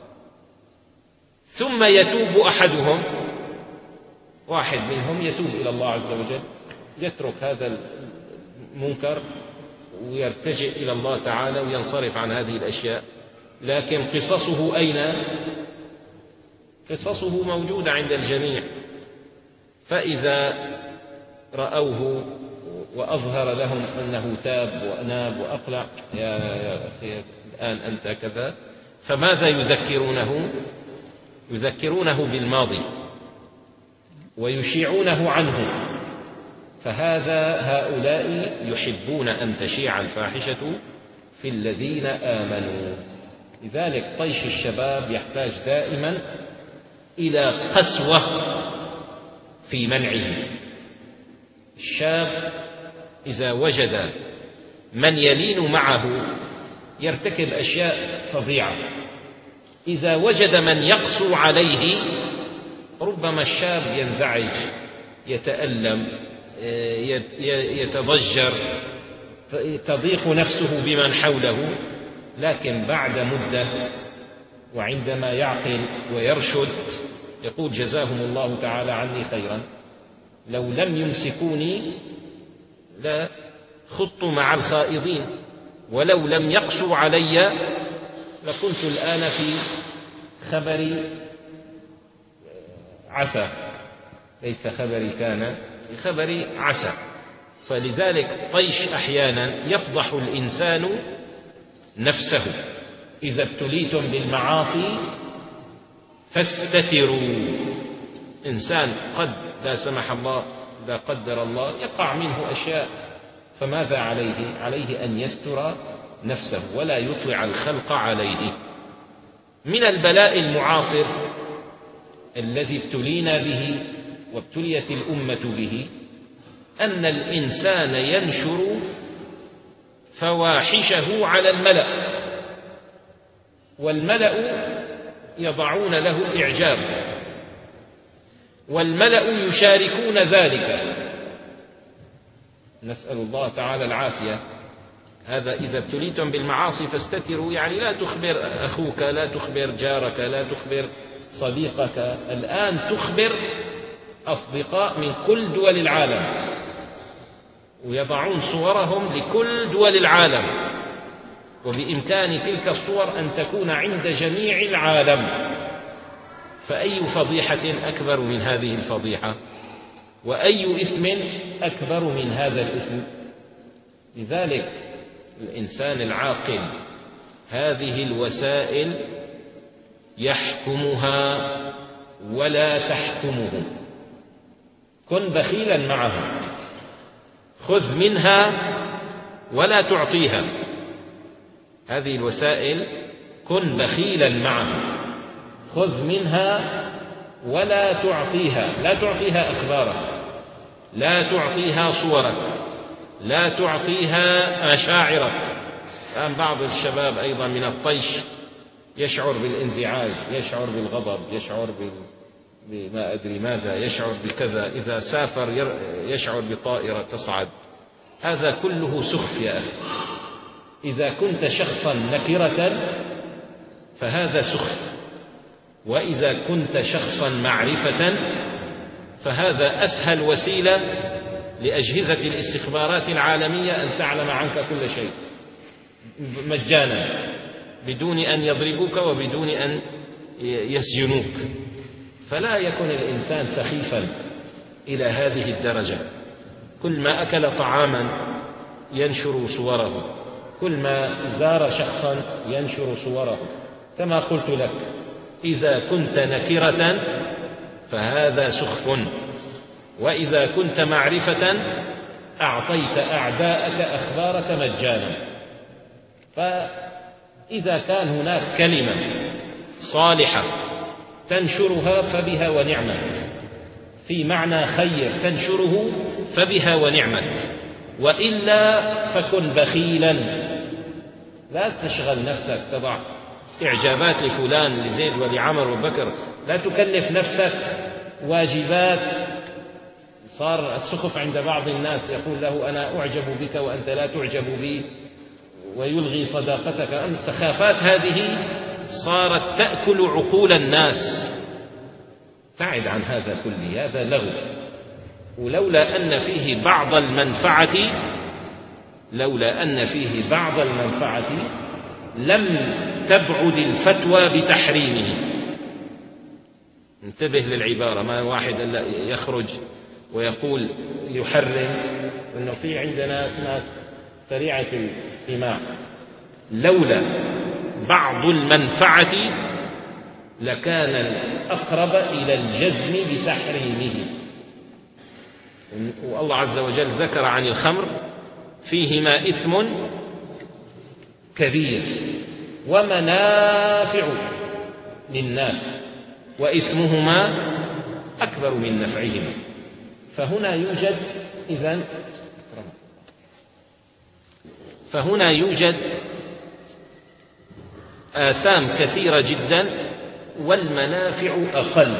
[SPEAKER 1] ثم يتوب أحدهم، واحد منهم يتوب إلى الله عز وجل، يترك هذا المنكر ويرتجع إلى الله تعالى وينصرف عن هذه الأشياء. لكن قصصه أين؟ قصصه موجودة عند الجميع. فإذا رأوه وأظهر لهم أنه تاب وأناب وأقلع، يا, يا أخي الآن أنت كذا، فماذا يذكرونه؟ يذكرونه بالماضي ويشيعونه عنه. فهذا هؤلاء يحبون أن تشيع الفاحشة في الذين آمنوا. لذلك طيش الشباب يحتاج دائما إلى قسوة في منعه. الشاب إذا وجد من يلين معه يرتكب أشياء فظيعة، إذا وجد من يقسو عليه ربما الشاب ينزعج، يتألم، يتضجر. تضيق نفسه بمن حوله، لكن بعد مدة وعندما يعقل ويرشد يقول جزاهم الله تعالى عني خيرا، لو لم يمسكوني لخضت مع الخائضين، ولو لم يقسوا علي لكنت الآن في خبر عسى، ليس خبري كان، في خبر عسى. فلذلك طيش أحيانا يفضح الإنسان نفسه. إذا ابتليتم بالمعاصي فاستتروا. إنسان قد لا سمح الله لا قدر الله يقع منه أشياء، فماذا عليه؟ عليه أن يستر نفسه ولا يطلع الخلق عليه. من البلاء المعاصر الذي ابتلينا به وابتليت الأمة به أن الإنسان ينشر فواحشه على الملأ، والملأ يضعون له الإعجاب، والملأ يشاركون ذلك. نسأل الله تعالى العافية. هذا إذا ابتليتم بالمعاصي فاستتروا، يعني لا تخبر أخوك، لا تخبر جارك، لا تخبر صديقك. الآن تخبر أصدقاء من كل دول العالم، ويضعون صورهم لكل دول العالم، وبإمكان تلك الصور أن تكون عند جميع العالم. فأي فضيحة أكبر من هذه الفضيحة؟ وأي إثم أكبر من هذا الإثم؟ لذلك الإنسان العاقل هذه الوسائل يحكمها ولا تحكمه. كن بخيلا معه، خذ منها ولا تعطيها. هذه الوسائل كن بخيلا معه، خذ منها ولا تعطيها. لا تعطيها أخبارك، لا تعطيها صورك، لا تعطيها مشاعرك. الآن بعض الشباب أيضا من الطيش يشعر بالانزعاج، يشعر بالغضب، يشعر بما أدري ماذا، يشعر بكذا. إذا سافر يشعر بطائرة تصعد. هذا كله سخف يا أخي. إذا كنت شخصا نكرة فهذا سخف، وإذا كنت شخصا معرفة فهذا أسهل وسيلة لأجهزة الاستخبارات العالمية أن تعلم عنك كل شيء مجانا، بدون أن يضربوك وبدون أن يسجنوك. فلا يكن الإنسان سخيفا إلى هذه الدرجة. كل ما أكل طعاما ينشر صوره، كل ما زار شخصا ينشر صوره. كما قلت لك، إذا كنت نكرة فهذا سخف، وإذا كنت معرفة أعطيت أعداءك أخبارك مجانا. فإذا كان هناك كلمة صالحة تنشرها فبها ونعمت، في معنى خير تنشره فبها ونعمت، وإلا فكن بخيلا. لا تشغل نفسك تضع إعجابات لفلان لزيد ولعمر وبكر، لا تكلف نفسك واجبات. صار السخف عند بعض الناس، يقول له أنا أعجب بك وأنت لا تعجب بي، ويلغي صداقتك. السخافات هذه صارت تأكل عقول الناس. تعد عن هذا كله، هذا لغو. ولولا أن فيه بعض المنفعة لولا أن فيه بعض المنفعة لم تبعد الفتوى بتحريمه. انتبه للعبارة، ما واحد يخرج ويقول يحرم، إنه في عندنا ناس سريعة الاستماع. لولا بعض المنفعة لكان الأقرب إلى الجزم بتحريمه. والله عز وجل ذكر عن الخمر فيهما إثم كبير ومنافع للناس وإثمهما أكبر من نفعهما. فهنا يوجد إذن فهنا يوجد آثام كثيرة جدا والمنافع أقل.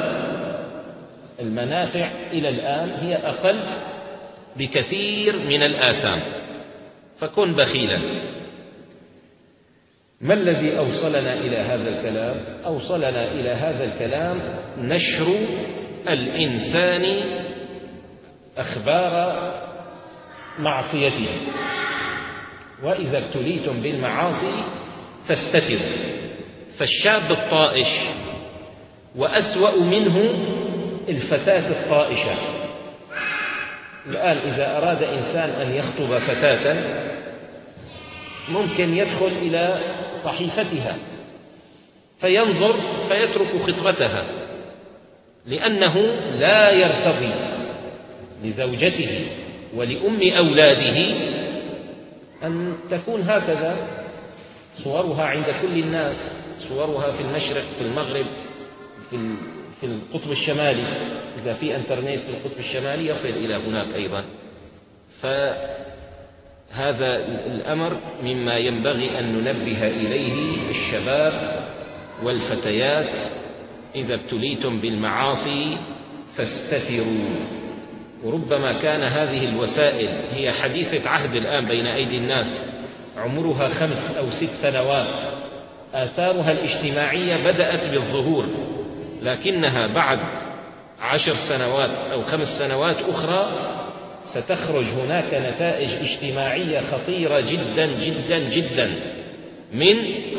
[SPEAKER 1] المنافع إلى الآن هي أقل بكثير من الآثام. فكن بخيلا. ما الذي أوصلنا إلى هذا الكلام؟ أوصلنا إلى هذا الكلام نشر الإنسان أخبار معصيته، وإذا ابتليتم بالمعاصي فاستتروا. فالشاب الطائش وأسوأ منه الفتاة الطائشة. الآن إذا أراد إنسان أن يخطب فتاة ممكن يدخل إلى صحيفتها فينظر فيترك خطبتها، لأنه لا يرتضي لزوجته ولأم أولاده أن تكون هكذا صورها عند كل الناس، صورها في المشرق، في المغرب، في القطب الشمالي. إذا في انترنت في القطب الشمالي يصل إلى هناك أيضا. فهذا الأمر مما ينبغي أن ننبه إليه الشباب والفتيات. إذا ابتليتم بالمعاصي فاستتروا. وربما كان هذه الوسائل هي حديثة عهد الآن بين أيدي الناس، عمرها خمس أو ست سنوات، آثارها الاجتماعية بدأت بالظهور، لكنها بعد عشر سنوات أو خمس سنوات أخرى ستخرج هناك نتائج اجتماعية خطيرة جدا جدا جدا، من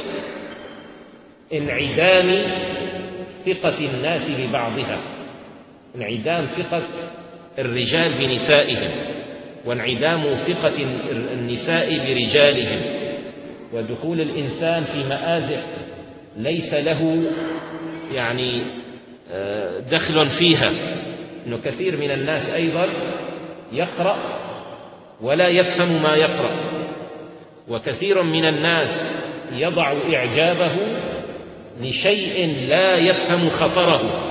[SPEAKER 1] انعدام ثقة الناس ببعضها، انعدام ثقة الرجال بنسائهم، وانعدام ثقة النساء برجالهم، ودخول الإنسان في مآزق ليس له يعني دخل فيها. إنه كثير من الناس أيضا يقرأ ولا يفهم ما يقرأ، وكثير من الناس يضع إعجابه لشيء لا يفهم خطره.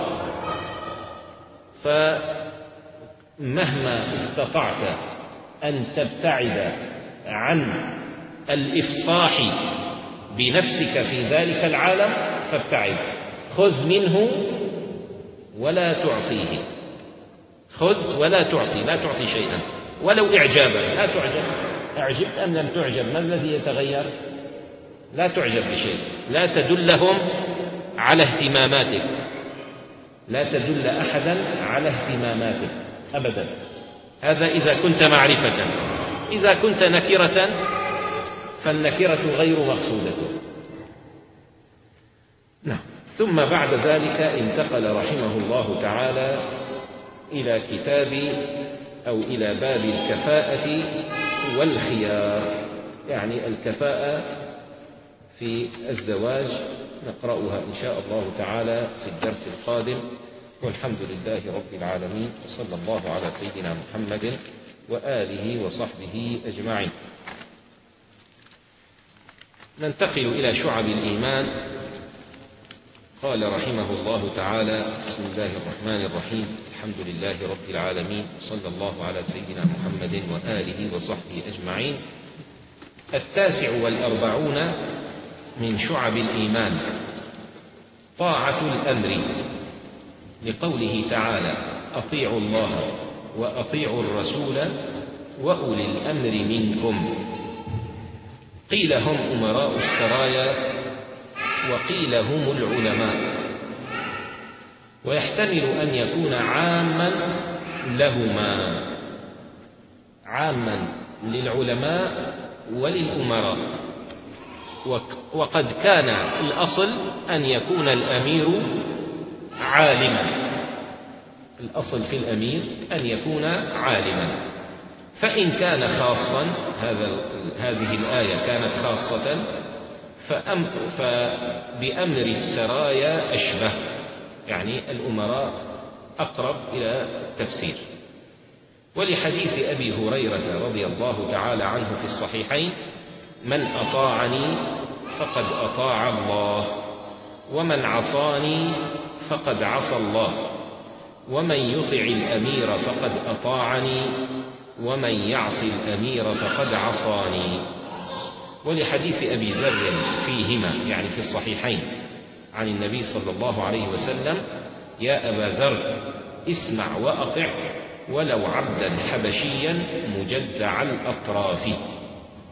[SPEAKER 1] فمهما استطعت أن تبتعد عن الإفصاح بنفسك في ذلك العالم فابتعد. خذ منه ولا تعطيه، خذ ولا تعطي، لا تعطي شيئا ولو إعجابا، لا تعجب. أعجبت أم لم تعجب؟ ما الذي يتغير؟ لا تعجب بشيء، لا تدلهم على اهتماماتك، لا تدل أحدا على اهتماماتك أبدا. هذا إذا كنت معرفة. إذا كنت نكرة فالنكرة غير مقصودة. نعم. ثم بعد ذلك انتقل رحمه الله تعالى إلى كتاب أو إلى باب الكفاءة والخيار، يعني الكفاءة في الزواج نقرأها إن شاء الله تعالى في الدرس القادم. والحمد لله رب العالمين، وصلى الله على سيدنا محمد وآله وصحبه أجمعين. ننتقل إلى شعب الإيمان. قال رحمه الله تعالى: بسم الله الرحمن الرحيم، الحمد لله رب العالمين، صلى الله على سيدنا محمد وآله وصحبه أجمعين. التاسع والأربعون من شعب الإيمان طاعة الأمر، لقوله تعالى: أطيعوا الله وأطيعوا الرسول وأولي الأمر منكم. قيل هم أمراء السرايا، وقيل هم العلماء، ويحتمل أن يكون عاما لهما، عاما للعلماء وللأمراء. وقد كان الأصل أن يكون الأمير عالما، الأصل في الأمير أن يكون عالما. فإن كان خاصا، هذا هذه الآية كانت خاصة، فأم فبأمر السرايا أشبه، يعني الأمراء أقرب إلى التفسير. ولحديث أبي هريرة رضي الله تعالى عنه في الصحيحين: من أطاعني فقد أطاع الله، ومن عصاني فقد عصى الله، ومن يطع الأمير فقد أطاعني، ومن يعص الأمير فقد عصاني. ولحديث أبي ذر فيهما، يعني في الصحيحين، عن النبي صلى الله عليه وسلم: يا أبا ذر اسمع وأطع ولو عبدا حبشيا مجدع الأطراف.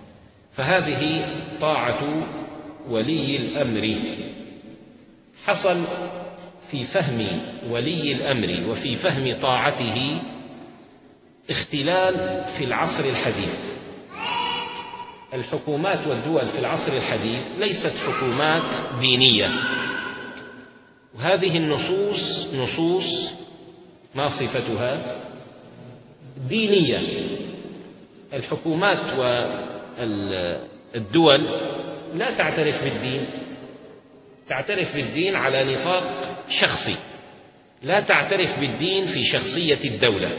[SPEAKER 1] فهذه طاعة ولي الأمر. حصل في فهم ولي الأمر وفي فهم طاعته اختلال في العصر الحديث. الحكومات والدول في العصر الحديث ليست حكومات دينية، وهذه النصوص نصوص ما صفتها؟ دينية. الحكومات والدول لا تعترف بالدين، تعترف بالدين على نطاق شخصي، لا تعترف بالدين في شخصية الدولة.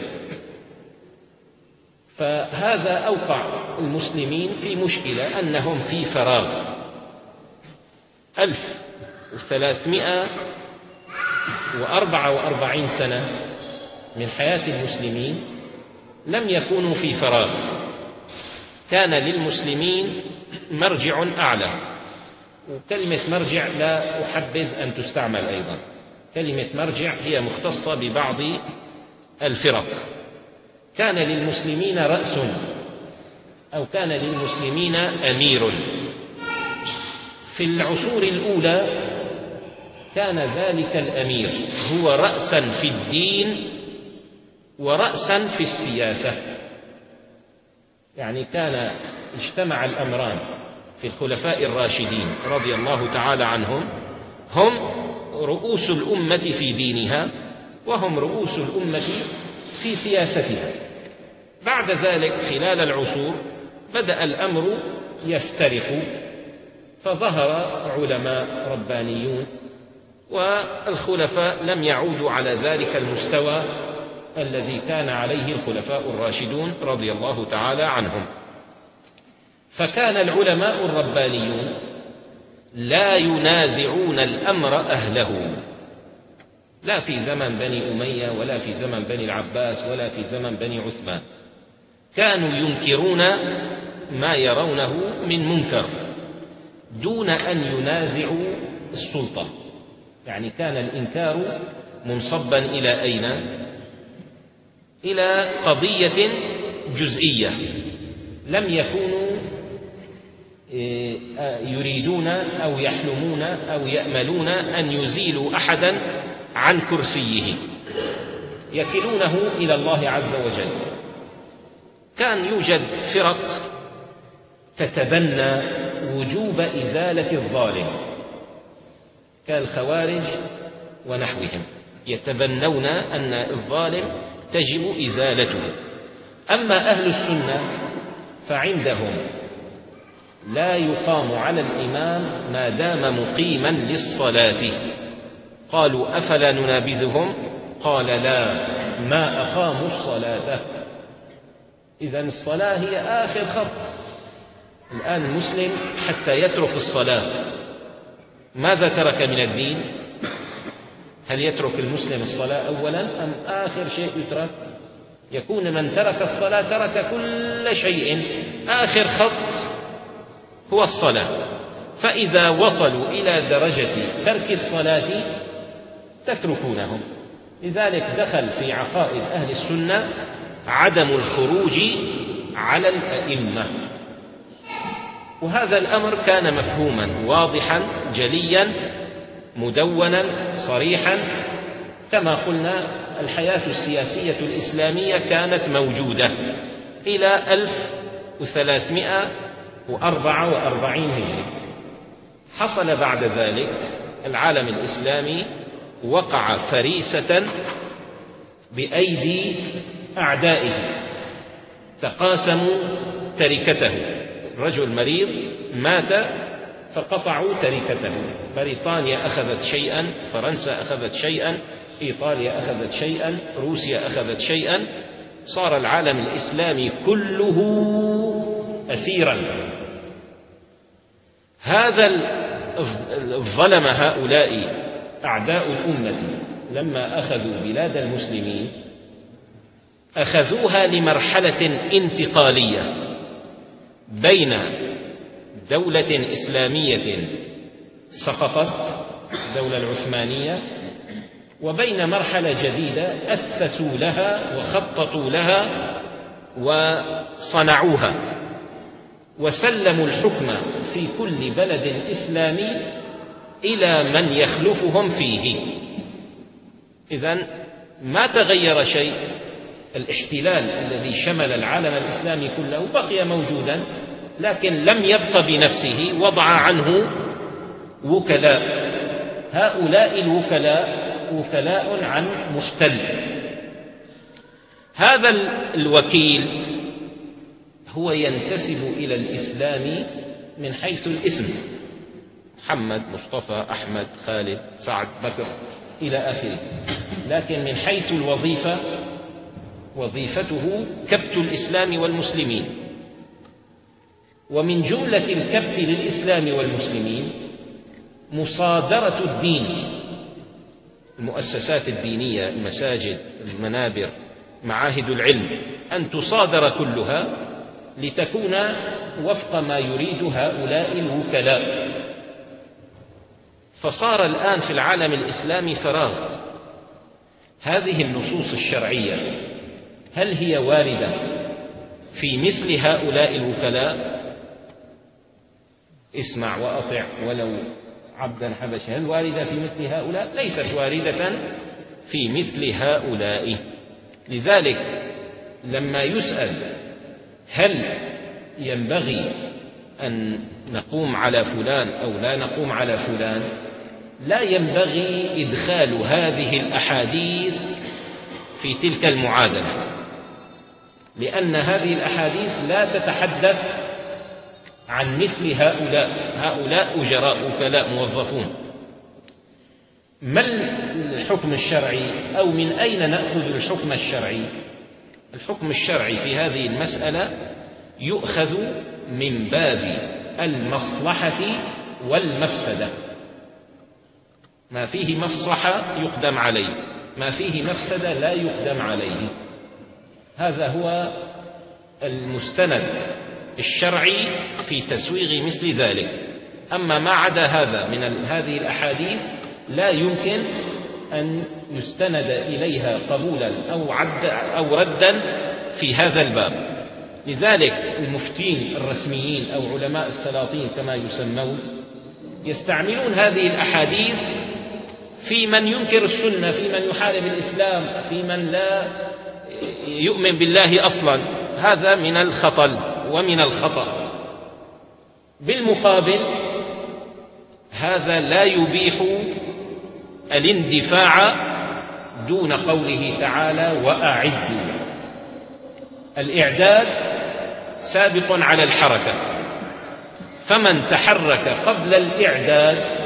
[SPEAKER 1] فهذا أوقع المسلمين في مشكلة، أنهم في فراغ. ألف وثلاثمائة وأربعة وأربعين سنة من حياة المسلمين لم يكونوا في فراغ، كان للمسلمين مرجع أعلى. وكلمة مرجع لا أحبذ أن تستعمل أيضا، كلمة مرجع هي مختصة ببعض الفرق. كان للمسلمين رأس، أو كان للمسلمين أمير. في العصور الأولى كان ذلك الأمير هو رأسا في الدين ورأسا في السياسة، يعني كان اجتمع الأمران في الخلفاء الراشدين رضي الله تعالى عنهم، هم رؤوس الأمة في دينها وهم رؤوس الأمة في سياستها. بعد ذلك خلال العصور بدأ الأمر يفترق، فظهر علماء ربانيون، والخلفاء لم يعودوا على ذلك المستوى الذي كان عليه الخلفاء الراشدون رضي الله تعالى عنهم. فكان العلماء الربانيون لا ينازعون الأمر أهله، لا في زمن بني أمية ولا في زمن بني العباس ولا في زمن بني عثمان. كانوا ينكرون ما يرونه من منكر دون أن ينازعوا السلطة، يعني كان الإنكار منصبا إلى أين؟ إلى قضية جزئية. لم يكونوا يريدون أو يحلمون أو يأملون أن يزيلوا أحدا عن كرسيه، يكلونه إلى الله عز وجل. كان يوجد فرق تتبنى وجوب إزالة الظالم كالخوارج ونحوهم، يتبنون أن الظالم تجب إزالته. أما أهل السنة فعندهم لا يقام على الإمام ما دام مقيما للصلاة. قالوا أفلا ننابذهم؟ قال لا، ما أقاموا الصلاة. إذن الصلاة هي آخر خط. الآن المسلم حتى يترك الصلاة ماذا ترك من الدين؟ هل يترك المسلم الصلاة أولا أم آخر شيء يترك؟ يكون من ترك الصلاة ترك كل شيء، آخر خط هو الصلاة. فإذا وصلوا إلى درجة ترك الصلاة تتركونهم. لذلك دخل في عقائد أهل السنة عدم الخروج على الأئمة، وهذا الأمر كان مفهوما واضحا جليا مدونا صريحا. كما قلنا الحياة السياسية الإسلامية كانت موجودة إلى ألف وثلاثمائة وأربعة وأربعين هجري. حصل بعد ذلك العالم الإسلامي وقع فريسة بأيدي أعدائه، تقاسموا تركته. رجل مريض مات فقطعوا تركته، بريطانيا أخذت شيئا، فرنسا أخذت شيئا، إيطاليا أخذت شيئا، روسيا أخذت شيئا، صار العالم الإسلامي كله أسيرا. هذا الظلم هؤلاء أعداء الأمة لما أخذوا بلاد المسلمين أخذوها لمرحلة انتقالية بين دولة إسلامية سقطت، الدولة العثمانية، وبين مرحلة جديدة أسسوا لها وخططوا لها وصنعوها. وسلموا الحكم في كل بلد إسلامي إلى من يخلفهم فيه. إذن ما تغير شيء، الاحتلال الذي شمل العالم الإسلامي كله بقي موجودا، لكن لم يبق بنفسه، وضع عنه وكلاء. هؤلاء الوكلاء وكلاء عن محتل. هذا الوكيل هو ينتسب إلى الإسلام من حيث الاسم، محمد، مصطفى، أحمد، خالد، سعد، بكر إلى آخره، لكن من حيث الوظيفة وظيفته كبت الإسلام والمسلمين. ومن جملة الكبت للإسلام والمسلمين مصادرة الدين، المؤسسات الدينية، المساجد، المنابر، معاهد العلم، أن تصادر كلها لتكون وفق ما يريد هؤلاء الوكلاء. فصار الآن في العالم الإسلامي فراغ. هذه النصوص الشرعية هل هي واردة في مثل هؤلاء الوكلاء؟ اسمع وأطع ولو عبدا حبشا، هل واردة في مثل هؤلاء؟ ليست واردة في مثل هؤلاء. لذلك لما يسأل هل ينبغي أن نقوم على فلان أو لا نقوم على فلان، لا ينبغي إدخال هذه الأحاديث في تلك المعادلة، لأن هذه الأحاديث لا تتحدث عن مثل هؤلاء. هؤلاء أجراء، وكلاء، موظفون. ما الحكم الشرعي، أو من أين نأخذ الحكم الشرعي؟ الحكم الشرعي في هذه المسألة يؤخذ من باب المصلحة والمفسدة. ما فيه مصلحة يقدم عليه، ما فيه مفسدة لا يقدم عليه. هذا هو المستند الشرعي في تسويغ مثل ذلك. أما ما عدا هذا من هذه الأحاديث لا يمكن أن يستند إليها قبولا أو, عد أو ردا في هذا الباب. لذلك المفتين الرسميين أو علماء السلاطين كما يسمون يستعملون هذه الأحاديث في من ينكر السنة، في من يحارب الإسلام، في من لا يؤمن بالله أصلا. هذا من الخطل ومن الخطأ. بالمقابل هذا لا يبيح الاندفاع دون قوله تعالى وأعدوا. الإعداد سابق على الحركة، فمن تحرك قبل الإعداد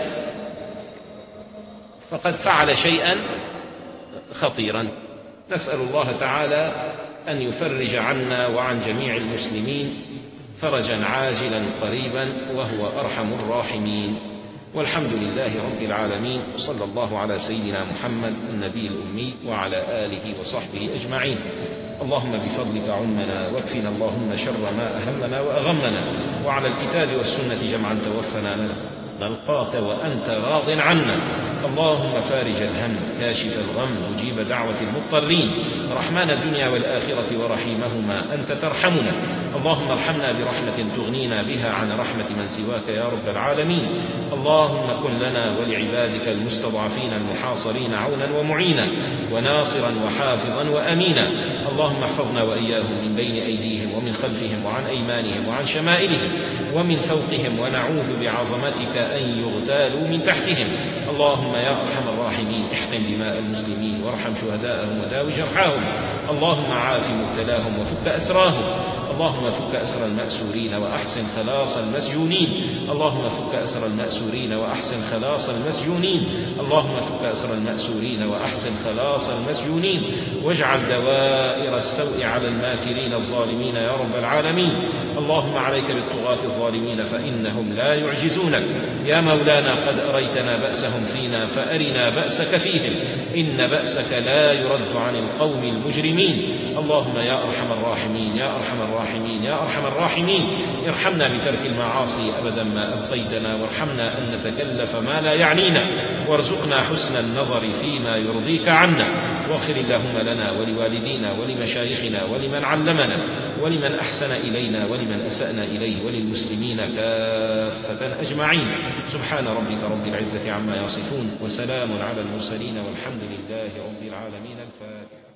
[SPEAKER 1] فقد فعل شيئا خطيرا. نسأل الله تعالى أن يفرج عنا وعن جميع المسلمين فرجا عاجلا قريبا، وهو أرحم الراحمين. والحمد لله رب العالمين، وصلى الله على سيدنا محمد النبي الأمي وعلى آله وصحبه أجمعين. اللهم بفضلك عمنا، واكفنا اللهم شر ما أهمنا وأغمنا، وعلى الكتاب والسنة جمعا توفنا نلقاك وأنت راض عنا. اللهم فارج الهم، كاشف الغم، مجيب دعوة المضطرين، رحمن الدنيا والآخرة ورحيمهما، أنت ترحمنا. اللهم ارحمنا برحمة تغنينا بها عن رحمة من سواك يا رب العالمين. اللهم كن لنا ولعبادك المستضعفين المحاصرين عونا ومعينا وناصرا وحافظا وأمينا. اللهم احفظنا وإياهم من بين أيديهم ومن خلفهم وعن أيمانهم وعن شمائلهم ومن فوقهم، ونعوذ بعظمتك أن يغتالوا من تحتهم. اللهم يا أرحم الراحمين احقن دماء المسلمين وارحم شهداءهم وداوي جرحاهم. اللهم عاف مبتلاهم وفك أسراهم. اللهم فك أسر المأسورين وأحسن خلاص المسجونين. اللهم فك أسر المأسورين وأحسن خلاص المسجونين. اللهم فك أسر المأسورين وأحسن خلاص المسجونين، واجعل دوائر السوء على الماكرين الظالمين يا رب العالمين. اللهم عليك بالطغاة الظالمين فإنهم لا يعجزونك. يا مولانا قد أريتنا بأسهم فينا فأرنا بأسك فيهم، إن بأسك لا يرد عن القوم المجرمين. اللهم يا أرحم الراحمين يا أرحم الراحمين يا أرحم الراحمين، ارحمنا بترك المعاصي أبدا ما أبقيتنا، وارحمنا أن نتكلف ما لا يعنينا، وارزقنا حسن النظر فيما يرضيك عنا. واغفر اللهم لنا ولوالدينا ولمشايخنا ولمن علمنا ولمن أحسن إلينا ولمن أسأنا إليه وللمسلمين كافة أجمعين. سبحان ربك رب العزة عما يصفون وسلام على المرسلين والحمد لله رب العالمين. الفاتحة.